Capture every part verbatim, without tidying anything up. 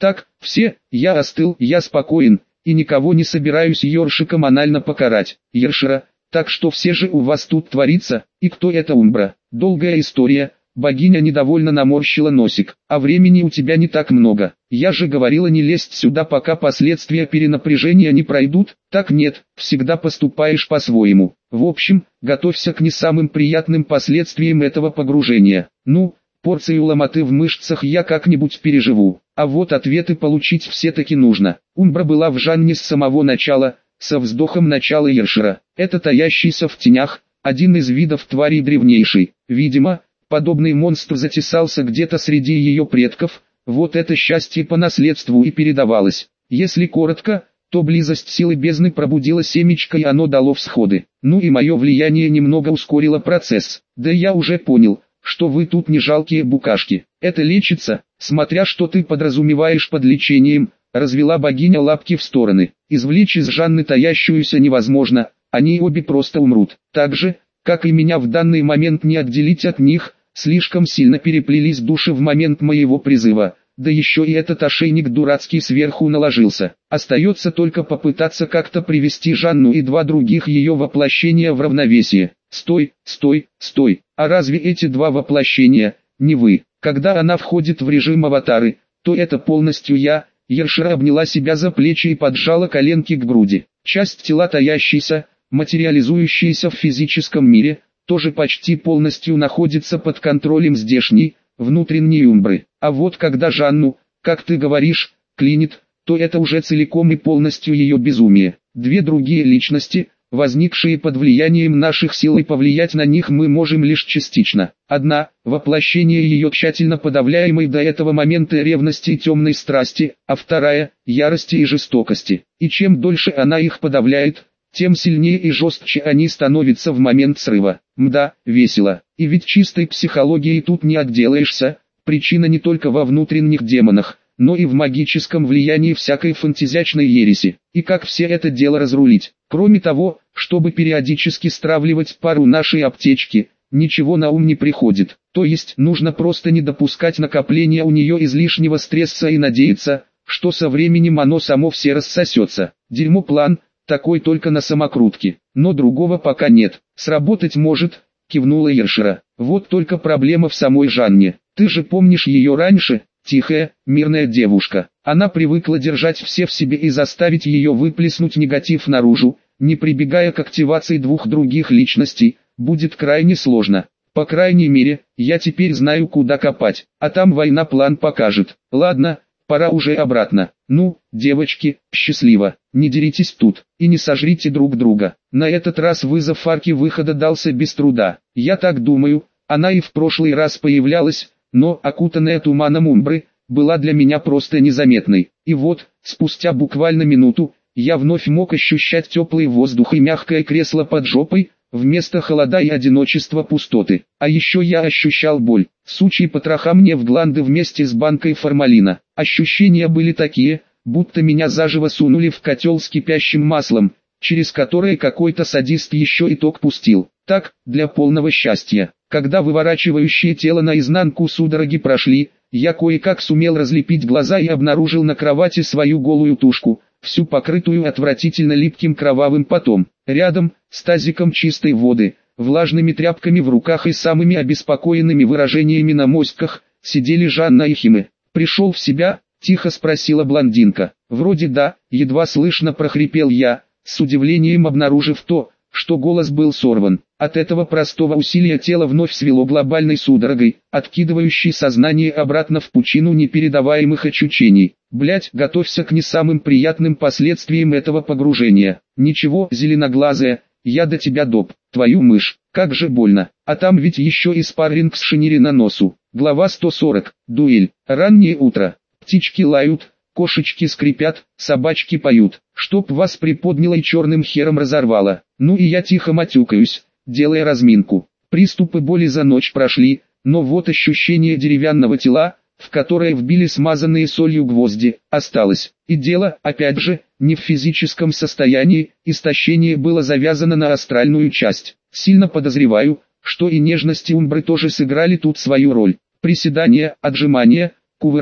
Так, все, я остыл, я спокоен, и никого не собираюсь ёршиком анально покарать. Ершера, так что все же у вас тут творится, и кто это Умбра? Долгая история. Богиня недовольно наморщила носик. А времени у тебя не так много. Я же говорила не лезть сюда, пока последствия перенапряжения не пройдут. Так нет, всегда поступаешь по-своему. В общем, готовься к не самым приятным последствиям этого погружения. Ну, порцию ломоты в мышцах я как-нибудь переживу. А вот ответы получить все-таки нужно. Умбра была в Жанне с самого начала, со вздохом начала Ершера. Это таящийся в тенях, один из видов тварей древнейший. Видимо, подобный монстр затесался где-то среди ее предков, вот это счастье по наследству и передавалось. Если коротко, то близость силы бездны пробудила семечко и оно дало всходы. Ну и мое влияние немного ускорило процесс. Да я уже понял, что вы тут не жалкие букашки. Это лечится, смотря что ты подразумеваешь под лечением, развела богиня лапки в стороны. Извлечь из Жанны таящуюся невозможно, они обе просто умрут. Так же, как и меня в данный момент не отделить от них, слишком сильно переплелись души в момент моего призыва, да еще и этот ошейник дурацкий сверху наложился. Остается только попытаться как-то привести Жанну и два других ее воплощения в равновесие. Стой, стой, стой, а разве эти два воплощения, не вы? Когда она входит в режим аватары, то это полностью я. Ершера обняла себя за плечи и поджала коленки к груди. Часть тела таящейся, материализующаяся в физическом мире, тоже почти полностью находится под контролем здешней, внутренней Умбры. А вот когда Жанну, как ты говоришь, клинит, то это уже целиком и полностью ее безумие. Две другие личности, возникшие под влиянием наших сил, и повлиять на них мы можем лишь частично. Одна – воплощение ее тщательно подавляемой до этого момента ревности и темной страсти, а вторая – ярости и жестокости. И чем дольше она их подавляет, тем сильнее и жестче они становятся в момент срыва. Мда, весело. И ведь чистой психологией тут не отделаешься, причина не только во внутренних демонах, но и в магическом влиянии всякой фантазиачной ереси. И как все это дело разрулить? Кроме того, чтобы периодически стравливать пару нашей аптечки, ничего на ум не приходит. То есть нужно просто не допускать накопления у нее излишнего стресса и надеяться, что со временем оно само все рассосется. Дерьмо план, такой только на самокрутке. Но другого пока нет. Сработать может, кивнула Ершера. Вот только проблема в самой Жанне. Ты же помнишь ее раньше? Тихая, мирная девушка. Она привыкла держать все в себе и заставить ее выплеснуть негатив наружу, не прибегая к активации двух других личностей, будет крайне сложно. По крайней мере, я теперь знаю, куда копать, а там война план покажет. Ладно, пора уже обратно. Ну, девочки, счастливо, не деритесь тут, и не сожрите друг друга. На этот раз вызов арки выхода дался без труда. Я так думаю, она и в прошлый раз появлялась, но, окутанная туманом Умбры, была для меня просто незаметной. И вот, спустя буквально минуту, я вновь мог ощущать теплый воздух и мягкое кресло под жопой, вместо холода и одиночества пустоты. А еще я ощущал боль, сучьи потроха мне в гланды вместе с банкой формалина. Ощущения были такие, будто меня заживо сунули в котел с кипящим маслом, через которое какой-то садист еще и ток пустил. Так, для полного счастья. Когда выворачивающее тело наизнанку судороги прошли, я кое-как сумел разлепить глаза и обнаружил на кровати свою голую тушку, всю покрытую отвратительно липким кровавым потом. Рядом, с тазиком чистой воды, влажными тряпками в руках и самыми обеспокоенными выражениями на моськах, сидели Жанна и Химе. «Пришел в себя?» – тихо спросила блондинка. «Вроде да», – едва слышно прохрипел я, с удивлением обнаружив то, что голос был сорван. От этого простого усилия тело вновь свело глобальной судорогой, откидывающей сознание обратно в пучину непередаваемых ощущений. Блять, готовься к не самым приятным последствиям этого погружения. Ничего, зеленоглазая, я до тебя доп, твою мышь, как же больно. А там ведь еще и спарринг с шинири на носу. Глава сто сорок, дуэль. Раннее утро. Птички лают, кошечки скрипят, собачки поют. Чтоб вас приподняло и черным хером разорвало. Ну и я тихо матюкаюсь, делая разминку. Приступы боли за ночь прошли, но вот ощущение деревянного тела, в которое вбили смазанные солью гвозди, осталось. И дело, опять же, не в физическом состоянии, истощение было завязано на астральную часть. Сильно подозреваю, что и нежности Умбры тоже сыграли тут свою роль. Приседания, отжимания, кувырки,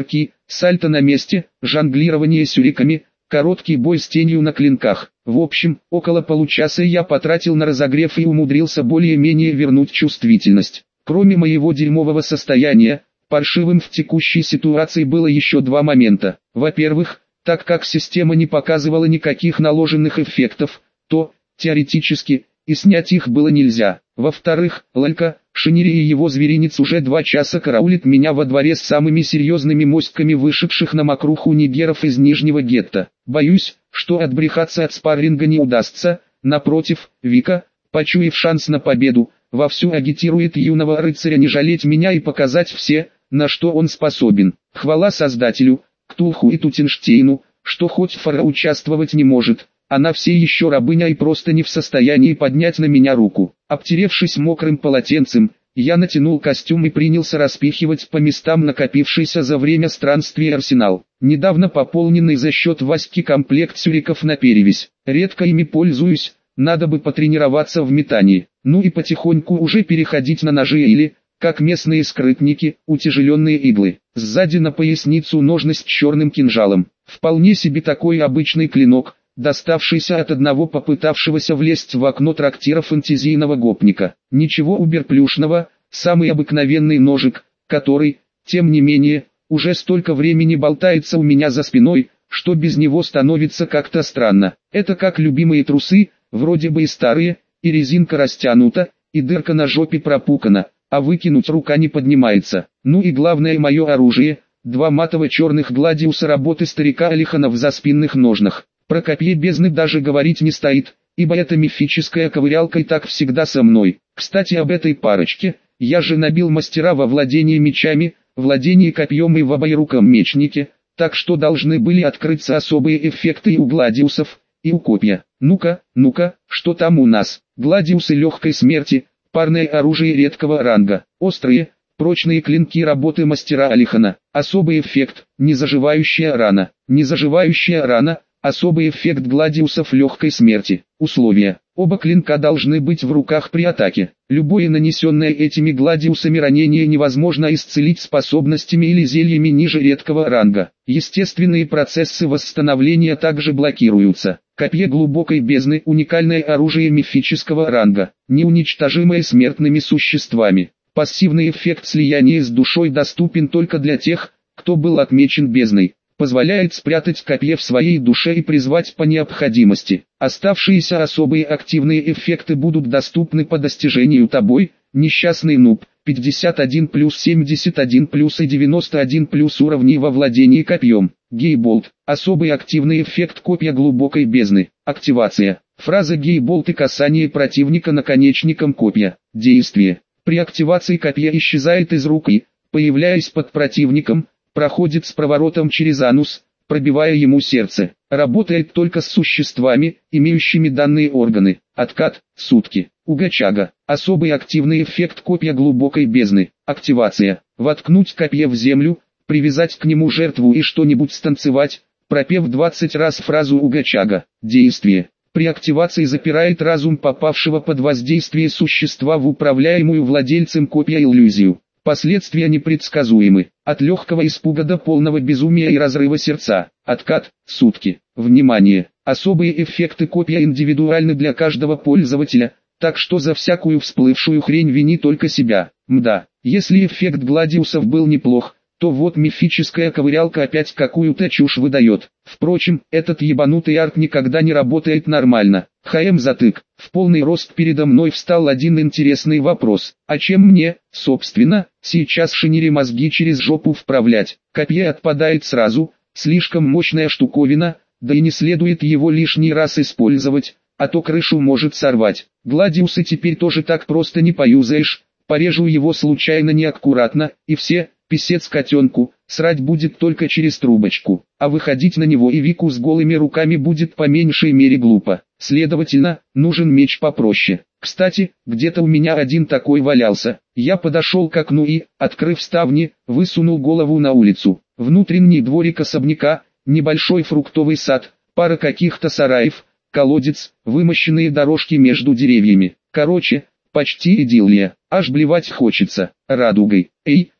сальто на месте, жонглирование сюриками, короткий бой с тенью на клинках. В общем, около получаса я потратил на разогрев и умудрился более-менее вернуть чувствительность. Кроме моего дерьмового состояния, паршивым в текущей ситуации было еще два момента. Во-первых, так как система не показывала никаких наложенных эффектов, то, теоретически, и снять их было нельзя. Во-вторых, Лалька, Шинири и его зверинец уже два часа караулит меня во дворе с самыми серьезными моськами вышедших на мокруху нигеров из Нижнего гетто. Боюсь, что отбрехаться от спарринга не удастся. Напротив, Вика, почуяв шанс на победу, вовсю агитирует юного рыцаря не жалеть меня и показать все, на что он способен. Хвала Создателю, Ктулху и Тутенштейну, что хоть Фара участвовать не может. Она все еще рабыня и просто не в состоянии поднять на меня руку. Обтеревшись мокрым полотенцем, я натянул костюм и принялся распихивать по местам накопившийся за время странствия арсенал. Недавно пополненный за счет Васьки комплект сюриков на перевесь. Редко ими пользуюсь, надо бы потренироваться в метании. Ну и потихоньку уже переходить на ножи или, как местные скрытники, утяжеленные иглы. Сзади на поясницу ножны с черным кинжалом. Вполне себе такой обычный клинок, доставшийся от одного попытавшегося влезть в окно трактира фэнтезийного гопника. Ничего уберплюшного, самый обыкновенный ножик, который, тем не менее, уже столько времени болтается у меня за спиной, что без него становится как-то странно. Это как любимые трусы, вроде бы и старые, и резинка растянута, и дырка на жопе пропукана, а выкинуть рука не поднимается. Ну и главное мое оружие, два матово-черных гладиуса работы старика Алихана в заспинных ножнах. Про копье бездны даже говорить не стоит, ибо эта мифическая ковырялка и так всегда со мной. Кстати об этой парочке, я же набил мастера во владении мечами, владении копьем и в обоируком мечнике, так что должны были открыться особые эффекты и у гладиусов, и у копья. Ну-ка, ну-ка, что там у нас? Гладиусы легкой смерти, парное оружие редкого ранга, острые, прочные клинки работы мастера Алихана. Особый эффект, незаживающая рана, незаживающая рана. Особый эффект гладиусов легкой смерти. Условия. Оба клинка должны быть в руках при атаке. Любое нанесенное этими гладиусами ранение невозможно исцелить способностями или зельями ниже редкого ранга. Естественные процессы восстановления также блокируются. Копье глубокой бездны – уникальное оружие мифического ранга, неуничтожимое смертными существами. Пассивный эффект слияния с душой доступен только для тех, кто был отмечен бездной. Позволяет спрятать копье в своей душе и призвать по необходимости. Оставшиеся особые активные эффекты будут доступны по достижению тобой, несчастный нуб, пятьдесят один плюс семьдесят один плюс и девяносто один плюс уровней во владении копьем. Гейболт, особый активный эффект копья глубокой бездны. Активация. Фраза гейболт и касание противника наконечником копья. Действие. При активации копья исчезает из руки, появляясь под противником, проходит с проворотом через анус, пробивая ему сердце. Работает только с существами, имеющими данные органы. Откат, сутки. Угачага. Особый активный эффект копья глубокой бездны. Активация. Воткнуть копье в землю, привязать к нему жертву и что-нибудь станцевать, пропев двадцать раз фразу Угачага. Действие. При активации запирает разум попавшего под воздействие существа в управляемую владельцем копья иллюзию. Последствия непредсказуемы, от легкого испуга до полного безумия и разрыва сердца. Откат, сутки. Внимание! Особые эффекты копья индивидуальны для каждого пользователя, так что за всякую всплывшую хрень вини только себя. Мда, если эффект гладиусов был неплох, то вот мифическая ковырялка опять какую-то чушь выдает. Впрочем, этот ебанутый арт никогда не работает нормально. ХМ затык. В полный рост передо мной встал один интересный вопрос. А чем мне, собственно, сейчас Шинири мозги через жопу вправлять? Копье отпадает сразу, слишком мощная штуковина, да и не следует его лишний раз использовать, а то крышу может сорвать. Гладиусы теперь тоже так просто не поюзаешь, порежу его случайно неаккуратно, и все... Писец котенку, срать будет только через трубочку, а выходить на него и Вику с голыми руками будет по меньшей мере глупо. Следовательно, нужен меч попроще. Кстати, где-то у меня один такой валялся. Я подошел к окну и, открыв ставни, высунул голову на улицу. Внутренний дворик особняка, небольшой фруктовый сад, пара каких-то сараев, колодец, вымощенные дорожки между деревьями. Короче, почти идиллия, аж блевать хочется. Радугой. Эй!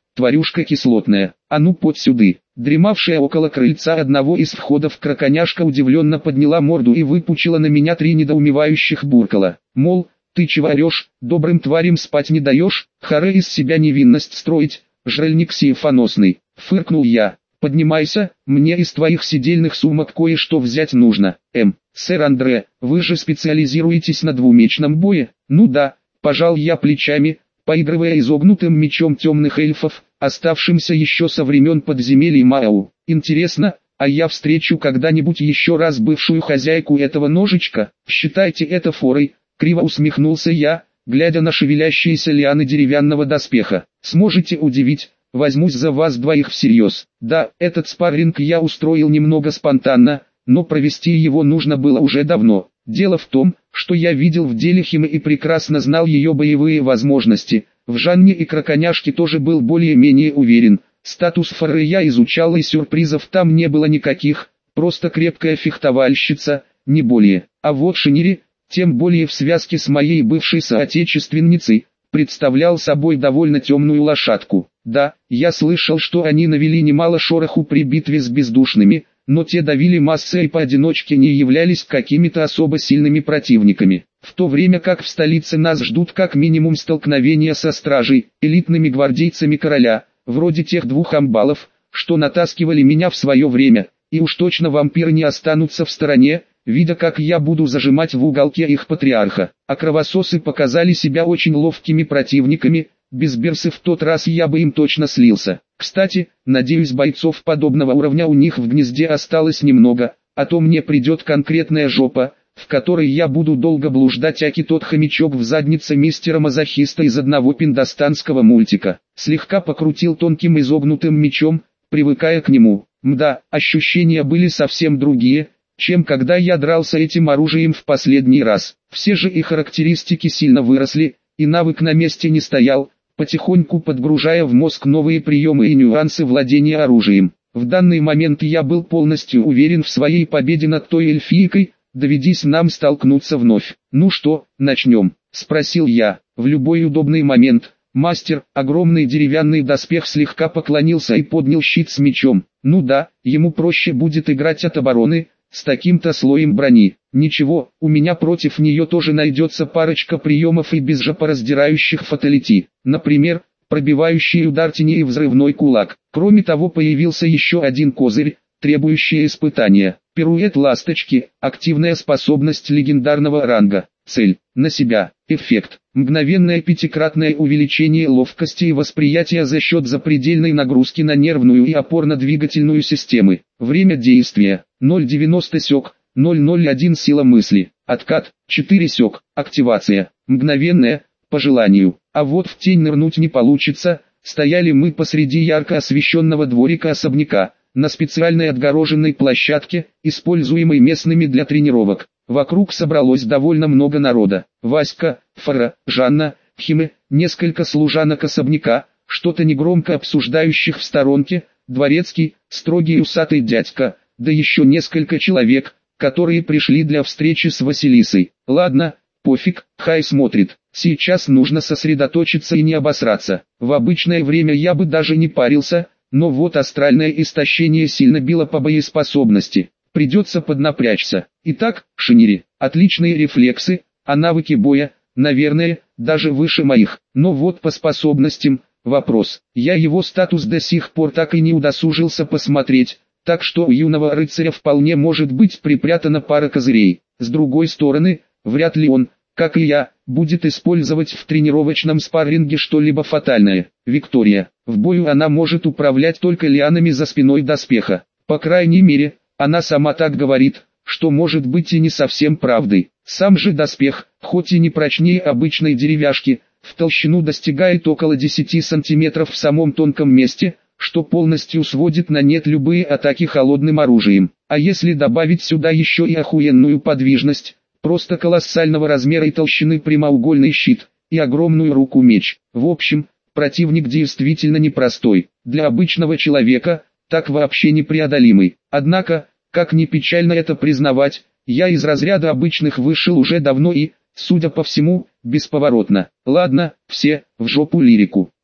тварюшка кислотная, а ну под сюды. Дремавшая около крыльца одного из входов краконяшка удивленно подняла морду и выпучила на меня три недоумевающих буркала. Мол, ты чего орешь, добрым тварям спать не даешь, харе из себя невинность строить, жральник сиефоносный. Фыркнул я. Поднимайся, мне из твоих сидельных сумок кое-что взять нужно. Эм, сэр Андре, вы же специализируетесь на двумечном бое? Ну да, пожал я плечами, поигрывая изогнутым мечом темных эльфов, оставшимся еще со времен подземелий Мау. Интересно, а я встречу когда-нибудь еще раз бывшую хозяйку этого ножичка? Считайте это форой, криво усмехнулся я, глядя на шевелящиеся лианы деревянного доспеха. Сможете удивить? Возьмусь за вас двоих всерьез. Да, этот спарринг я устроил немного спонтанно, но провести его нужно было уже давно. Дело в том, что я видел в деле Химы и прекрасно знал ее боевые возможности. В Жанне и Краконяшке тоже был более-менее уверен. Статус Фары я изучал, и сюрпризов там не было никаких, просто крепкая фехтовальщица, не более. А вот Шинири, тем более в связке с моей бывшей соотечественницей, представлял собой довольно темную лошадку. Да, я слышал, что они навели немало шороху при битве с бездушными, но те давили массой и поодиночке не являлись какими-то особо сильными противниками. В то время как в столице нас ждут как минимум столкновения со стражей, элитными гвардейцами короля, вроде тех двух амбалов, что натаскивали меня в свое время, и уж точно вампиры не останутся в стороне, видя как я буду зажимать в уголке их патриарха. А кровососы показали себя очень ловкими противниками, без берсы в тот раз я бы им точно слился. Кстати, надеюсь, бойцов подобного уровня у них в гнезде осталось немного, а то мне придет конкретная жопа, в которой я буду долго блуждать, аки тот хомячок в заднице мистера-мазохиста из одного пиндостанского мультика. Слегка покрутил тонким изогнутым мечом, привыкая к нему. Мда, ощущения были совсем другие, чем когда я дрался этим оружием в последний раз. Все же и характеристики сильно выросли, и навык на месте не стоял, потихоньку подгружая в мозг новые приемы и нюансы владения оружием. В данный момент я был полностью уверен в своей победе над той эльфийкой, доведись нам столкнуться вновь. «Ну что, начнем?» – спросил я. В любой удобный момент. Мастер, огромный деревянный доспех, слегка поклонился и поднял щит с мечом. Ну да, ему проще будет играть от обороны, с таким-то слоем брони. Ничего, у меня против нее тоже найдется парочка приемов и безжопораздирающих фаталити. Например, пробивающий удар тени и взрывной кулак. Кроме того, появился еще один козырь, требующий испытания. Пируэт ласточки, активная способность легендарного ранга. Цель, на себя, эффект, мгновенное пятикратное увеличение ловкости и восприятия за счет запредельной нагрузки на нервную и опорно-двигательную системы. Время действия, ноль целых девяносто сек, ноль целых ноль один сила мысли. Откат, четыре сек, активация, мгновенная, по желанию. А вот в тень нырнуть не получится, стояли мы посреди ярко освещенного дворика особняка, на специальной отгороженной площадке, используемой местными для тренировок. Вокруг собралось довольно много народа. Васька, Фара, Жанна, Химе, несколько служанок особняка, что-то негромко обсуждающих в сторонке, дворецкий, строгий усатый дядька, да еще несколько человек, которые пришли для встречи с Василисой. Ладно, пофиг, хай смотрит. Сейчас нужно сосредоточиться и не обосраться. В обычное время я бы даже не парился, но вот астральное истощение сильно било по боеспособности. Придется поднапрячься. Итак, Шинири, отличные рефлексы, а навыки боя, наверное, даже выше моих. Но вот по способностям, вопрос. Я его статус до сих пор так и не удосужился посмотреть, так что у юного рыцаря вполне может быть припрятана пара козырей. С другой стороны, вряд ли он, как и я, будет использовать в тренировочном спарринге что-либо фатальное. Виктория. В бою она может управлять только лианами за спиной доспеха. По крайней мере, она сама так говорит, что может быть и не совсем правдой. Сам же доспех, хоть и не прочнее обычной деревяшки, в толщину достигает около десяти сантиметров в самом тонком месте, что полностью сводит на нет любые атаки холодным оружием. А если добавить сюда еще и охуенную подвижность, просто колоссального размера и толщины прямоугольный щит, и огромную руку-меч. В общем, противник действительно непростой. Для обычного человека, так вообще непреодолимый. Однако, как ни печально это признавать, я из разряда обычных вышел уже давно и, судя по всему, бесповоротно. Ладно, все, в жопу лирику.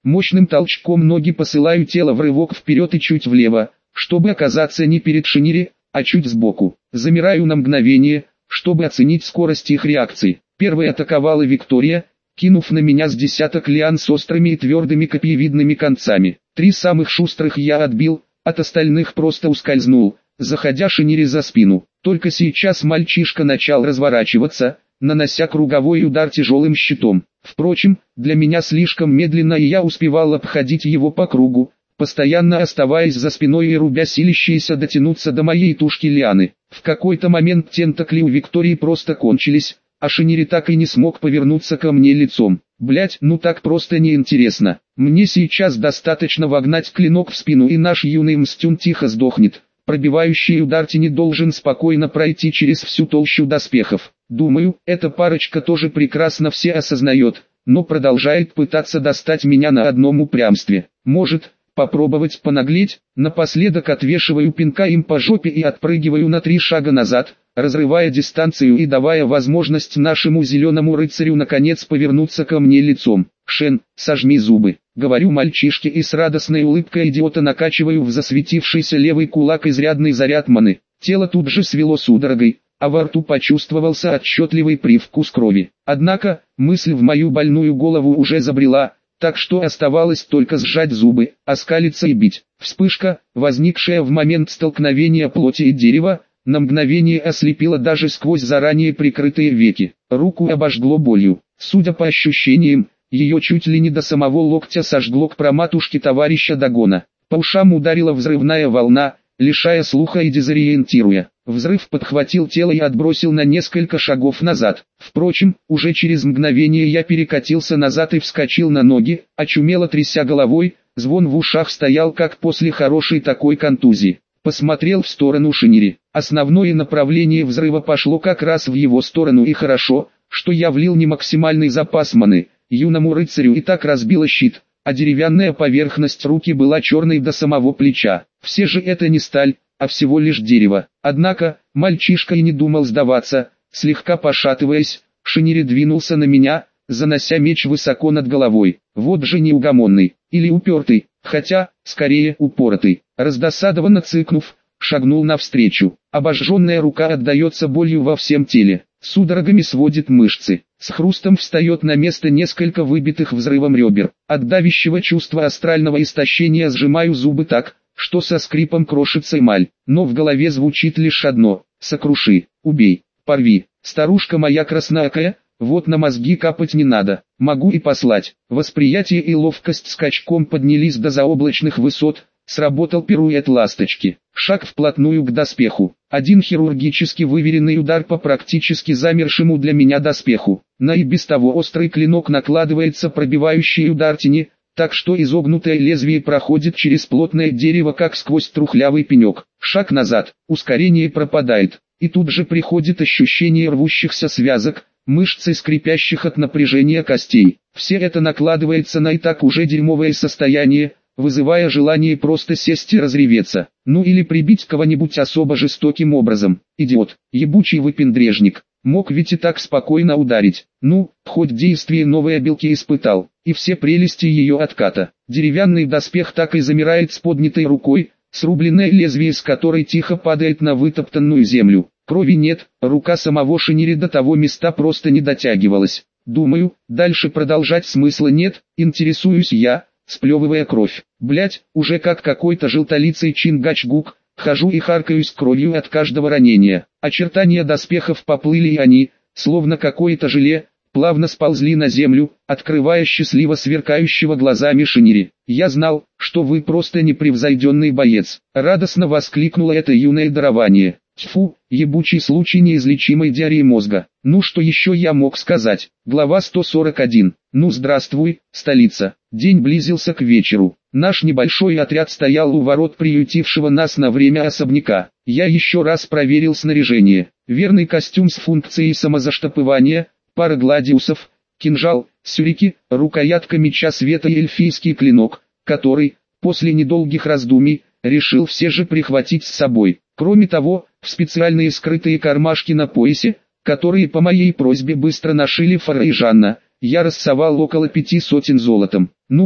Мощным толчком ноги посылаю тело в рывок вперед и чуть влево, чтобы оказаться не перед Шинири, а чуть сбоку. Замираю на мгновение, чтобы оценить скорость их реакции. Первой атаковала Виктория, кинув на меня с десяток лиан с острыми и твердыми копьевидными концами. Три самых шустрых я отбил, от остальных просто ускользнул, заходя Шинири за спину. Только сейчас мальчишка начал разворачиваться, нанося круговой удар тяжелым щитом. Впрочем, для меня слишком медленно, и я успевал обходить его по кругу, постоянно оставаясь за спиной и рубя силящиеся дотянуться до моей тушки лианы. В какой-то момент тентакли у Виктории просто кончились, а Шинири так и не смог повернуться ко мне лицом. Блять, ну так просто неинтересно. Мне сейчас достаточно вогнать клинок в спину, и наш юный мстюн тихо сдохнет. Пробивающий удар тени должен спокойно пройти через всю толщу доспехов. Думаю, эта парочка тоже прекрасно все осознает, но продолжает пытаться достать меня на одном упрямстве. Может, попробовать понаглеть? Напоследок отвешиваю пинка им по жопе и отпрыгиваю на три шага назад, разрывая дистанцию и давая возможность нашему зеленому рыцарю наконец повернуться ко мне лицом. «Шен, сожми зубы», — говорю мальчишке и с радостной улыбкой идиота накачиваю в засветившийся левый кулак изрядный заряд маны. Тело тут же свело судорогой, а во рту почувствовался отчетливый привкус крови. Однако, мысль в мою больную голову уже забрела, так что оставалось только сжать зубы, оскалиться и бить. Вспышка, возникшая в момент столкновения плоти и дерева, на мгновение ослепила даже сквозь заранее прикрытые веки. Руку обожгло болью. Судя по ощущениям, ее чуть ли не до самого локтя сожгло к проматушке товарища Дагона. По ушам ударила взрывная волна, лишая слуха и дезориентируя. Взрыв подхватил тело и отбросил на несколько шагов назад. Впрочем, уже через мгновение я перекатился назад и вскочил на ноги, очумело тряся головой, звон в ушах стоял как после хорошей такой контузии. Посмотрел в сторону Шинири. Основное направление взрыва пошло как раз в его сторону, и хорошо, что я влил не максимальный запас маны. Юному рыцарю и так разбило щит, а деревянная поверхность руки была черной до самого плеча. Все же это не сталь, а всего лишь дерево. Однако, мальчишка и не думал сдаваться. Слегка пошатываясь, Шинири двинулся на меня, занося меч высоко над головой. Вот же неугомонный, или упертый, хотя, скорее, упоротый. Раздосадованно цыкнув, шагнул навстречу. Обожженная рука отдается болью во всем теле, судорогами сводит мышцы. С хрустом встает на место несколько выбитых взрывом ребер. От давящего чувства астрального истощения сжимаю зубы так, что со скрипом крошится эмаль. Но в голове звучит лишь одно: сокруши, убей, порви. Старушка моя красноокая, вот на мозги капать не надо, могу и послать. Восприятие и ловкость скачком поднялись до заоблачных высот. Сработал пируэт ласточки. Шаг вплотную к доспеху. Один хирургически выверенный удар по практически замершему для меня доспеху. На и без того острый клинок накладывается пробивающий удар тени, так что изогнутое лезвие проходит через плотное дерево как сквозь трухлявый пенек. Шаг назад, ускорение пропадает, и тут же приходит ощущение рвущихся связок, мышц и скрипящих от напряжения костей. Все это накладывается на и так уже дерьмовое состояние, вызывая желание просто сесть и разреветься, ну или прибить кого-нибудь особо жестоким образом. Идиот, ебучий выпендрежник, мог ведь и так спокойно ударить. Ну, хоть действие новой обилки испытал, и все прелести ее отката. Деревянный доспех так и замирает с поднятой рукой, срубленное лезвие с которой тихо падает на вытоптанную землю. Крови нет, рука самого Шинири до того места просто не дотягивалась. Думаю, дальше продолжать смысла нет, интересуюсь я, сплевывая кровь. Блять, уже как какой-то желтолицый Чингачгук, хожу и харкаюсь кровью от каждого ранения. Очертания доспехов поплыли, и они, словно какое-то желе, плавно сползли на землю, открывая счастливо сверкающего глазами Шинири. «Я знал, что вы просто непревзойденный боец», — радостно воскликнуло это юное дарование. Тьфу, ебучий случай неизлечимой диареи мозга. Ну что еще я мог сказать? Глава сто сорок один. Ну здравствуй, столица. День близился к вечеру. Наш небольшой отряд стоял у ворот приютившего нас на время особняка. Я еще раз проверил снаряжение. Верный костюм с функцией самозаштопывания, пара гладиусов, кинжал, сюрики, рукоятка меча света и эльфийский клинок, который, после недолгих раздумий, решил все же прихватить с собой. Кроме того, в специальные скрытые кармашки на поясе, которые по моей просьбе быстро нашили Фара и Жанна, я рассовал около пяти сотен золотом. Ну вот,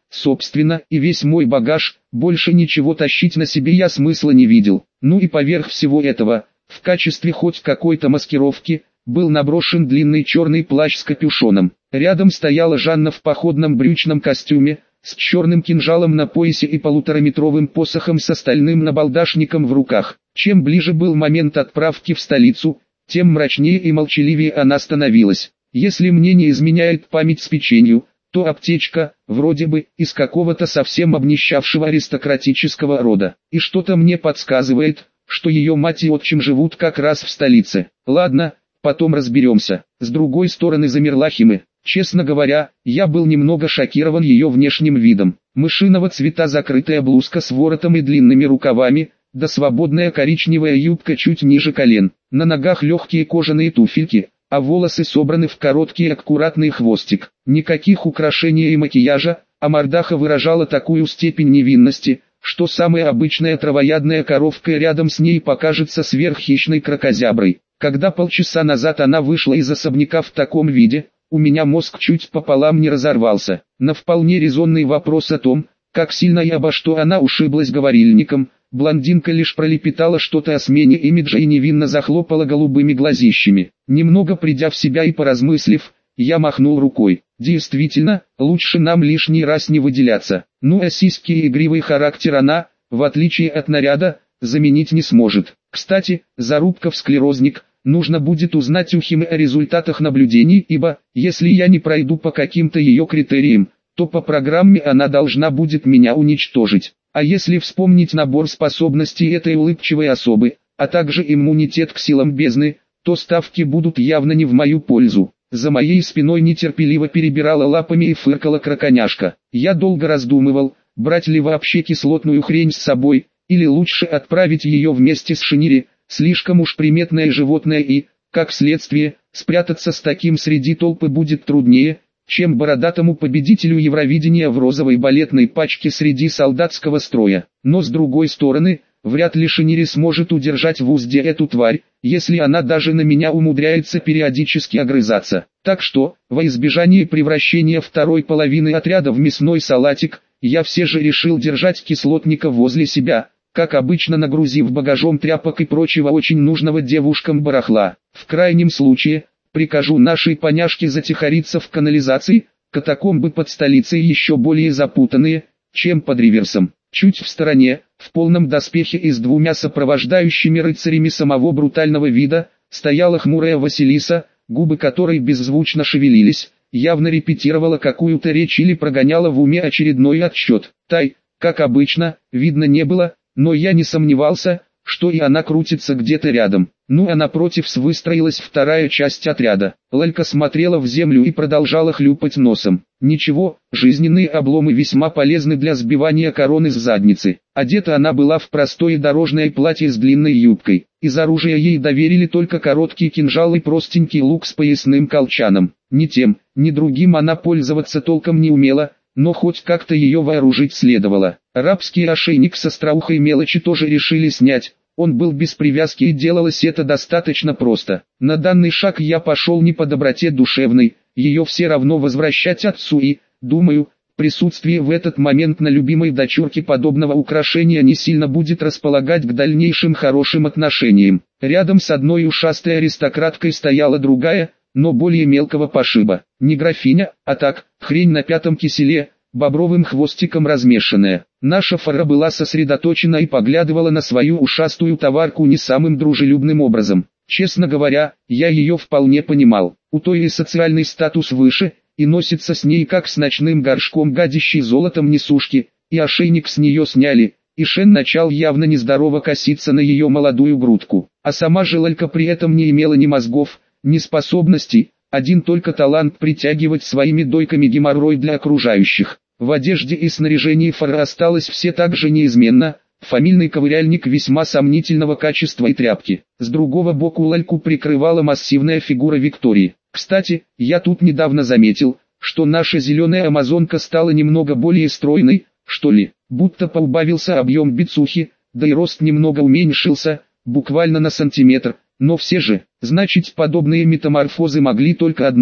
собственно, и весь мой багаж, больше ничего тащить на себе я смысла не видел. Ну и поверх всего этого, в качестве хоть какой-то маскировки, был наброшен длинный черный плащ с капюшоном. Рядом стояла Жанна в походном брючном костюме, с черным кинжалом на поясе и полутораметровым посохом с стальным набалдашником в руках. Чем ближе был момент отправки в столицу, тем мрачнее и молчаливее она становилась. Если мне не изменяет память с печенью, то аптечка, вроде бы, из какого-то совсем обнищавшего аристократического рода. И что-то мне подсказывает, что ее мать и отчим живут как раз в столице. Ладно, потом разберемся. С другой стороны замерла Химы. Честно говоря, я был немного шокирован ее внешним видом. Мышиного цвета закрытая блузка с воротом и длинными рукавами, да свободная коричневая юбка чуть ниже колен. На ногах легкие кожаные туфельки, а волосы собраны в короткий аккуратный хвостик. Никаких украшений и макияжа, а мордаха выражала такую степень невинности, что самая обычная травоядная коровка рядом с ней покажется сверххищной кракозяброй. Когда полчаса назад она вышла из особняка в таком виде, у меня мозг чуть пополам не разорвался. На вполне резонный вопрос о том, как сильно и обо что она ушиблась говорильником, блондинка лишь пролепетала что-то о смене имиджа и невинно захлопала голубыми глазищами. Немного придя в себя и поразмыслив, я махнул рукой. Действительно, лучше нам лишний раз не выделяться. Ну а сиськи и игривый характер она, в отличие от наряда, заменить не сможет. Кстати, зарубка в склерозник. Нужно будет узнать у Химы о результатах наблюдений, ибо, если я не пройду по каким-то ее критериям, то по программе она должна будет меня уничтожить. А если вспомнить набор способностей этой улыбчивой особы, а также иммунитет к силам бездны, то ставки будут явно не в мою пользу. За моей спиной нетерпеливо перебирала лапами и фыркала краконяшка. Я долго раздумывал, брать ли вообще кислотную хрень с собой, или лучше отправить ее вместе с Шинири. Слишком уж приметное животное и, как следствие, спрятаться с таким среди толпы будет труднее, чем бородатому победителю Евровидения в розовой балетной пачке среди солдатского строя. Но с другой стороны, вряд ли Шинири сможет удержать в узде эту тварь, если она даже на меня умудряется периодически огрызаться. Так что, во избежание превращения второй половины отряда в мясной салатик, я все же решил держать кислотника возле себя, как обычно нагрузив багажом тряпок и прочего очень нужного девушкам барахла. В крайнем случае, прикажу нашей поняшке затихариться в канализации, катакомбы под столицей еще более запутанные, чем под реверсом. Чуть в стороне, в полном доспехе и с двумя сопровождающими рыцарями самого брутального вида, стояла хмурая Василиса, губы которой беззвучно шевелились, явно репетировала какую-то речь или прогоняла в уме очередной отсчет. Тай, как обычно, видно не было, но я не сомневался, что и она крутится где-то рядом. Ну а напротив выстроилась вторая часть отряда. Лалька смотрела в землю и продолжала хлюпать носом. Ничего, жизненные обломы весьма полезны для сбивания короны с задницы. Одета она была в простое дорожное платье с длинной юбкой. Из оружия ей доверили только короткий кинжал и простенький лук с поясным колчаном. Ни тем, ни другим она пользоваться толком не умела, но хоть как-то ее вооружить следовало. Рабский ошейник с остроухой мелочи тоже решили снять, он был без привязки и делалось это достаточно просто. На данный шаг я пошел не по доброте душевной, ее все равно возвращать отцу и, думаю, присутствие в этот момент на любимой дочурке подобного украшения не сильно будет располагать к дальнейшим хорошим отношениям. Рядом с одной ушастой аристократкой стояла другая, но более мелкого пошиба. Не графиня, а так, хрень на пятом киселе, бобровым хвостиком размешанная. Наша фара была сосредоточена и поглядывала на свою ушастую товарку не самым дружелюбным образом. Честно говоря, я ее вполне понимал. У той и социальный статус выше, и носится с ней как с ночным горшком гадящей золотом несушки, и ошейник с нее сняли, и Шен начал явно нездорово коситься на ее молодую грудку. А сама же Лалька при этом не имела ни мозгов, ни способностей, один только талант притягивать своими дойками геморрой для окружающих. В одежде и снаряжении фара осталось все так же неизменно, фамильный ковыряльник весьма сомнительного качества и тряпки. С другого боку Лальку прикрывала массивная фигура Виктории. Кстати, я тут недавно заметил, что наша зеленая амазонка стала немного более стройной, что ли, будто поубавился объем бицухи, да и рост немного уменьшился, буквально на сантиметр. Но все же, значит, подобные метаморфозы могли только одно –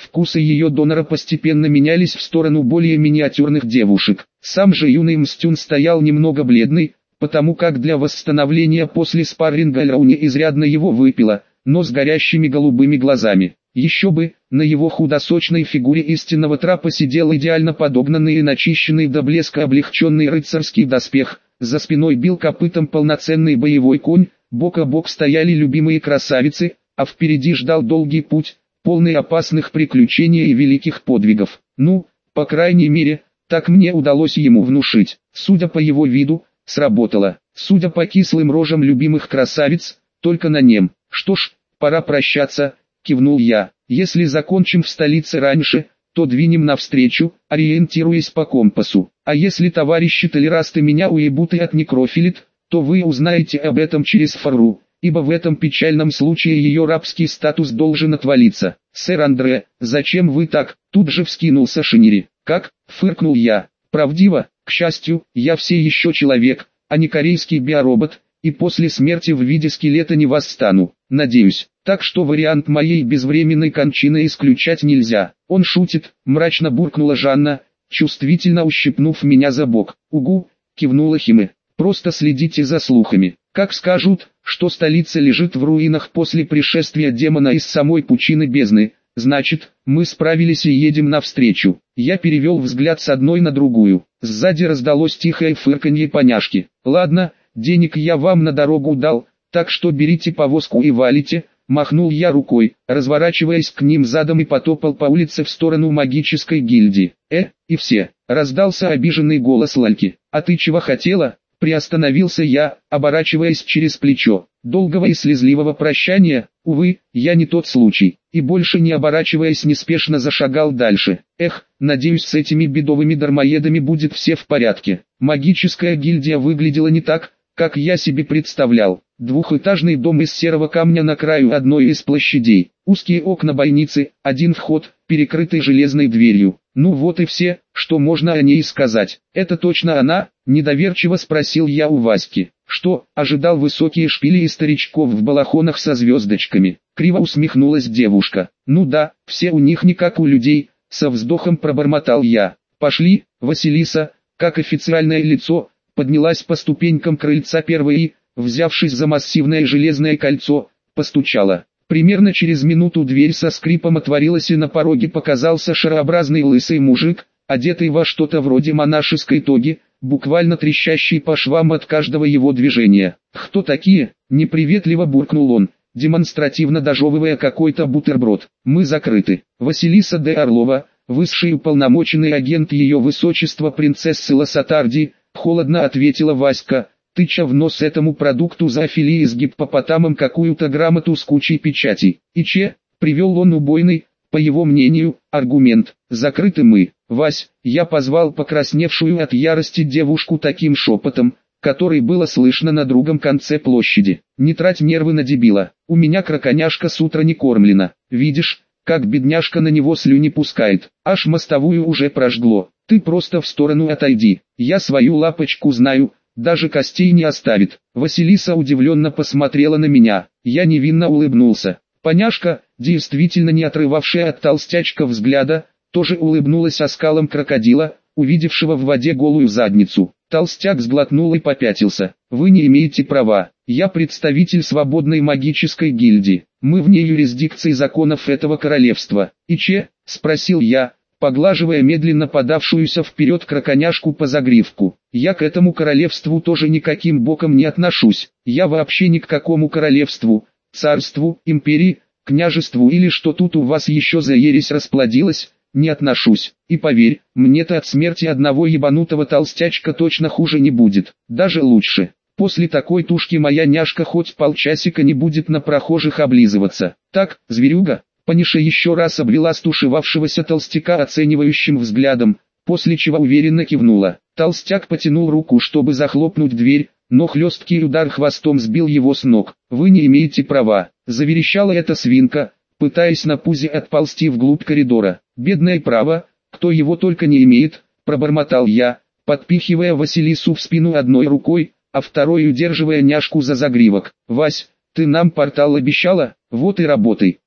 Вкусы ее донора постепенно менялись в сторону более миниатюрных девушек. Сам же юный Мстюн стоял немного бледный, потому как для восстановления после спарринга Рауни изрядно его выпила, но с горящими голубыми глазами. Еще бы, на его худосочной фигуре истинного трапа сидел идеально подогнанный и начищенный до блеска облегченный рыцарский доспех, за спиной бил копытом полноценный боевой конь, бок о бок стояли любимые красавицы, а впереди ждал долгий путь, полный опасных приключений и великих подвигов. Ну, по крайней мере, так мне удалось ему внушить. Судя по его виду, сработало. Судя по кислым рожам любимых красавиц, только на нем. Что ж, пора прощаться, кивнул я. Если закончим в столице раньше, то двинем навстречу, ориентируясь по компасу. А если товарищи толерасты меня уебут и отнекрофилит, то вы узнаете об этом через Фару, ибо в этом печальном случае ее рабский статус должен отвалиться. Сэр Андре, зачем вы так? Тут же вскинулся Шинири. Как? Фыркнул я. Правдиво, к счастью, я все еще человек, а не корейский биоробот, и после смерти в виде скелета не восстану, надеюсь. Так что вариант моей безвременной кончины исключать нельзя. Он шутит, мрачно буркнула Жанна, чувствительно ущипнув меня за бок. Угу, кивнула Химе. Просто следите за слухами. Как скажут, что столица лежит в руинах после пришествия демона из самой пучины бездны, значит, мы справились и едем навстречу. Я перевел взгляд с одной на другую. Сзади раздалось тихое фырканье поняшки. Ладно, денег я вам на дорогу дал, так что берите повозку и валите. Махнул я рукой, разворачиваясь к ним задом и потопал по улице в сторону магической гильдии. Э, и все. Раздался обиженный голос Лальки. А ты чего хотела? Приостановился я, оборачиваясь через плечо. Долгого и слезливого прощания, увы, я не тот случай. И больше не оборачиваясь неспешно зашагал дальше. Эх, надеюсь с этими бедовыми дармоедами будет все в порядке. Магическая гильдия выглядела не так, как я себе представлял. Двухэтажный дом из серого камня на краю одной из площадей. Узкие окна бойницы, один вход, перекрытый железной дверью. Ну вот и все, что можно о ней сказать. Это точно она? Недоверчиво спросил я у Васьки. Что, ожидал высокие шпили и старичков в балахонах со звездочками? Криво усмехнулась девушка. Ну да, все у них не как у людей, со вздохом пробормотал я. Пошли, Василиса, как официальное лицо, поднялась по ступенькам крыльца первой и, взявшись за массивное железное кольцо, постучала. Примерно через минуту дверь со скрипом отворилась и на пороге показался шарообразный лысый мужик, одетый во что-то вроде монашеской тоги, буквально трещащий по швам от каждого его движения. «Кто такие?» – неприветливо буркнул он, демонстративно дожевывая какой-то бутерброд. «Мы закрыты. Василиса де Орлова, высший уполномоченный агент ее высочества принцессы Лассатарди», холодно ответила Васька, тыча в нос этому продукту зоофилии с гиппопотамом какую-то грамоту с кучей печатей. И че, привел он убойный, по его мнению, аргумент. Закрыты мы. Вась, я позвал покрасневшую от ярости девушку таким шепотом, который было слышно на другом конце площади. Не трать нервы на дебила, у меня краконяшка с утра не кормлена. Видишь, как бедняжка на него слюни пускает, аж мостовую уже прожгло. Ты просто в сторону отойди, я свою лапочку знаю, даже костей не оставит. Василиса удивленно посмотрела на меня, я невинно улыбнулся. Поняшка, действительно не отрывавшая от толстячка взгляда, тоже улыбнулась оскалом крокодила, увидевшего в воде голую задницу. Толстяк сглотнул и попятился. Вы не имеете права, я представитель свободной магической гильдии, мы вне юрисдикции законов этого королевства. И че? Спросил я, поглаживая медленно подавшуюся вперед кроконяшку по загривку. Я к этому королевству тоже никаким боком не отношусь, я вообще ни к какому королевству, царству, империи, княжеству или что тут у вас еще за ересь расплодилась, не отношусь. И поверь, мне-то от смерти одного ебанутого толстячка точно хуже не будет, даже лучше. После такой тушки моя няшка хоть полчасика не будет на прохожих облизываться. Так, зверюга? Паниша еще раз обвела стушевавшегося толстяка оценивающим взглядом, после чего уверенно кивнула. Толстяк потянул руку, чтобы захлопнуть дверь, но хлесткий удар хвостом сбил его с ног. «Вы не имеете права», — заверещала эта свинка, пытаясь на пузе отползти вглубь коридора. «Бедное право, кто его только не имеет», — пробормотал я, подпихивая Василису в спину одной рукой, а второй удерживая няшку за загривок. «Вась, ты нам портал обещала? Вот и работай».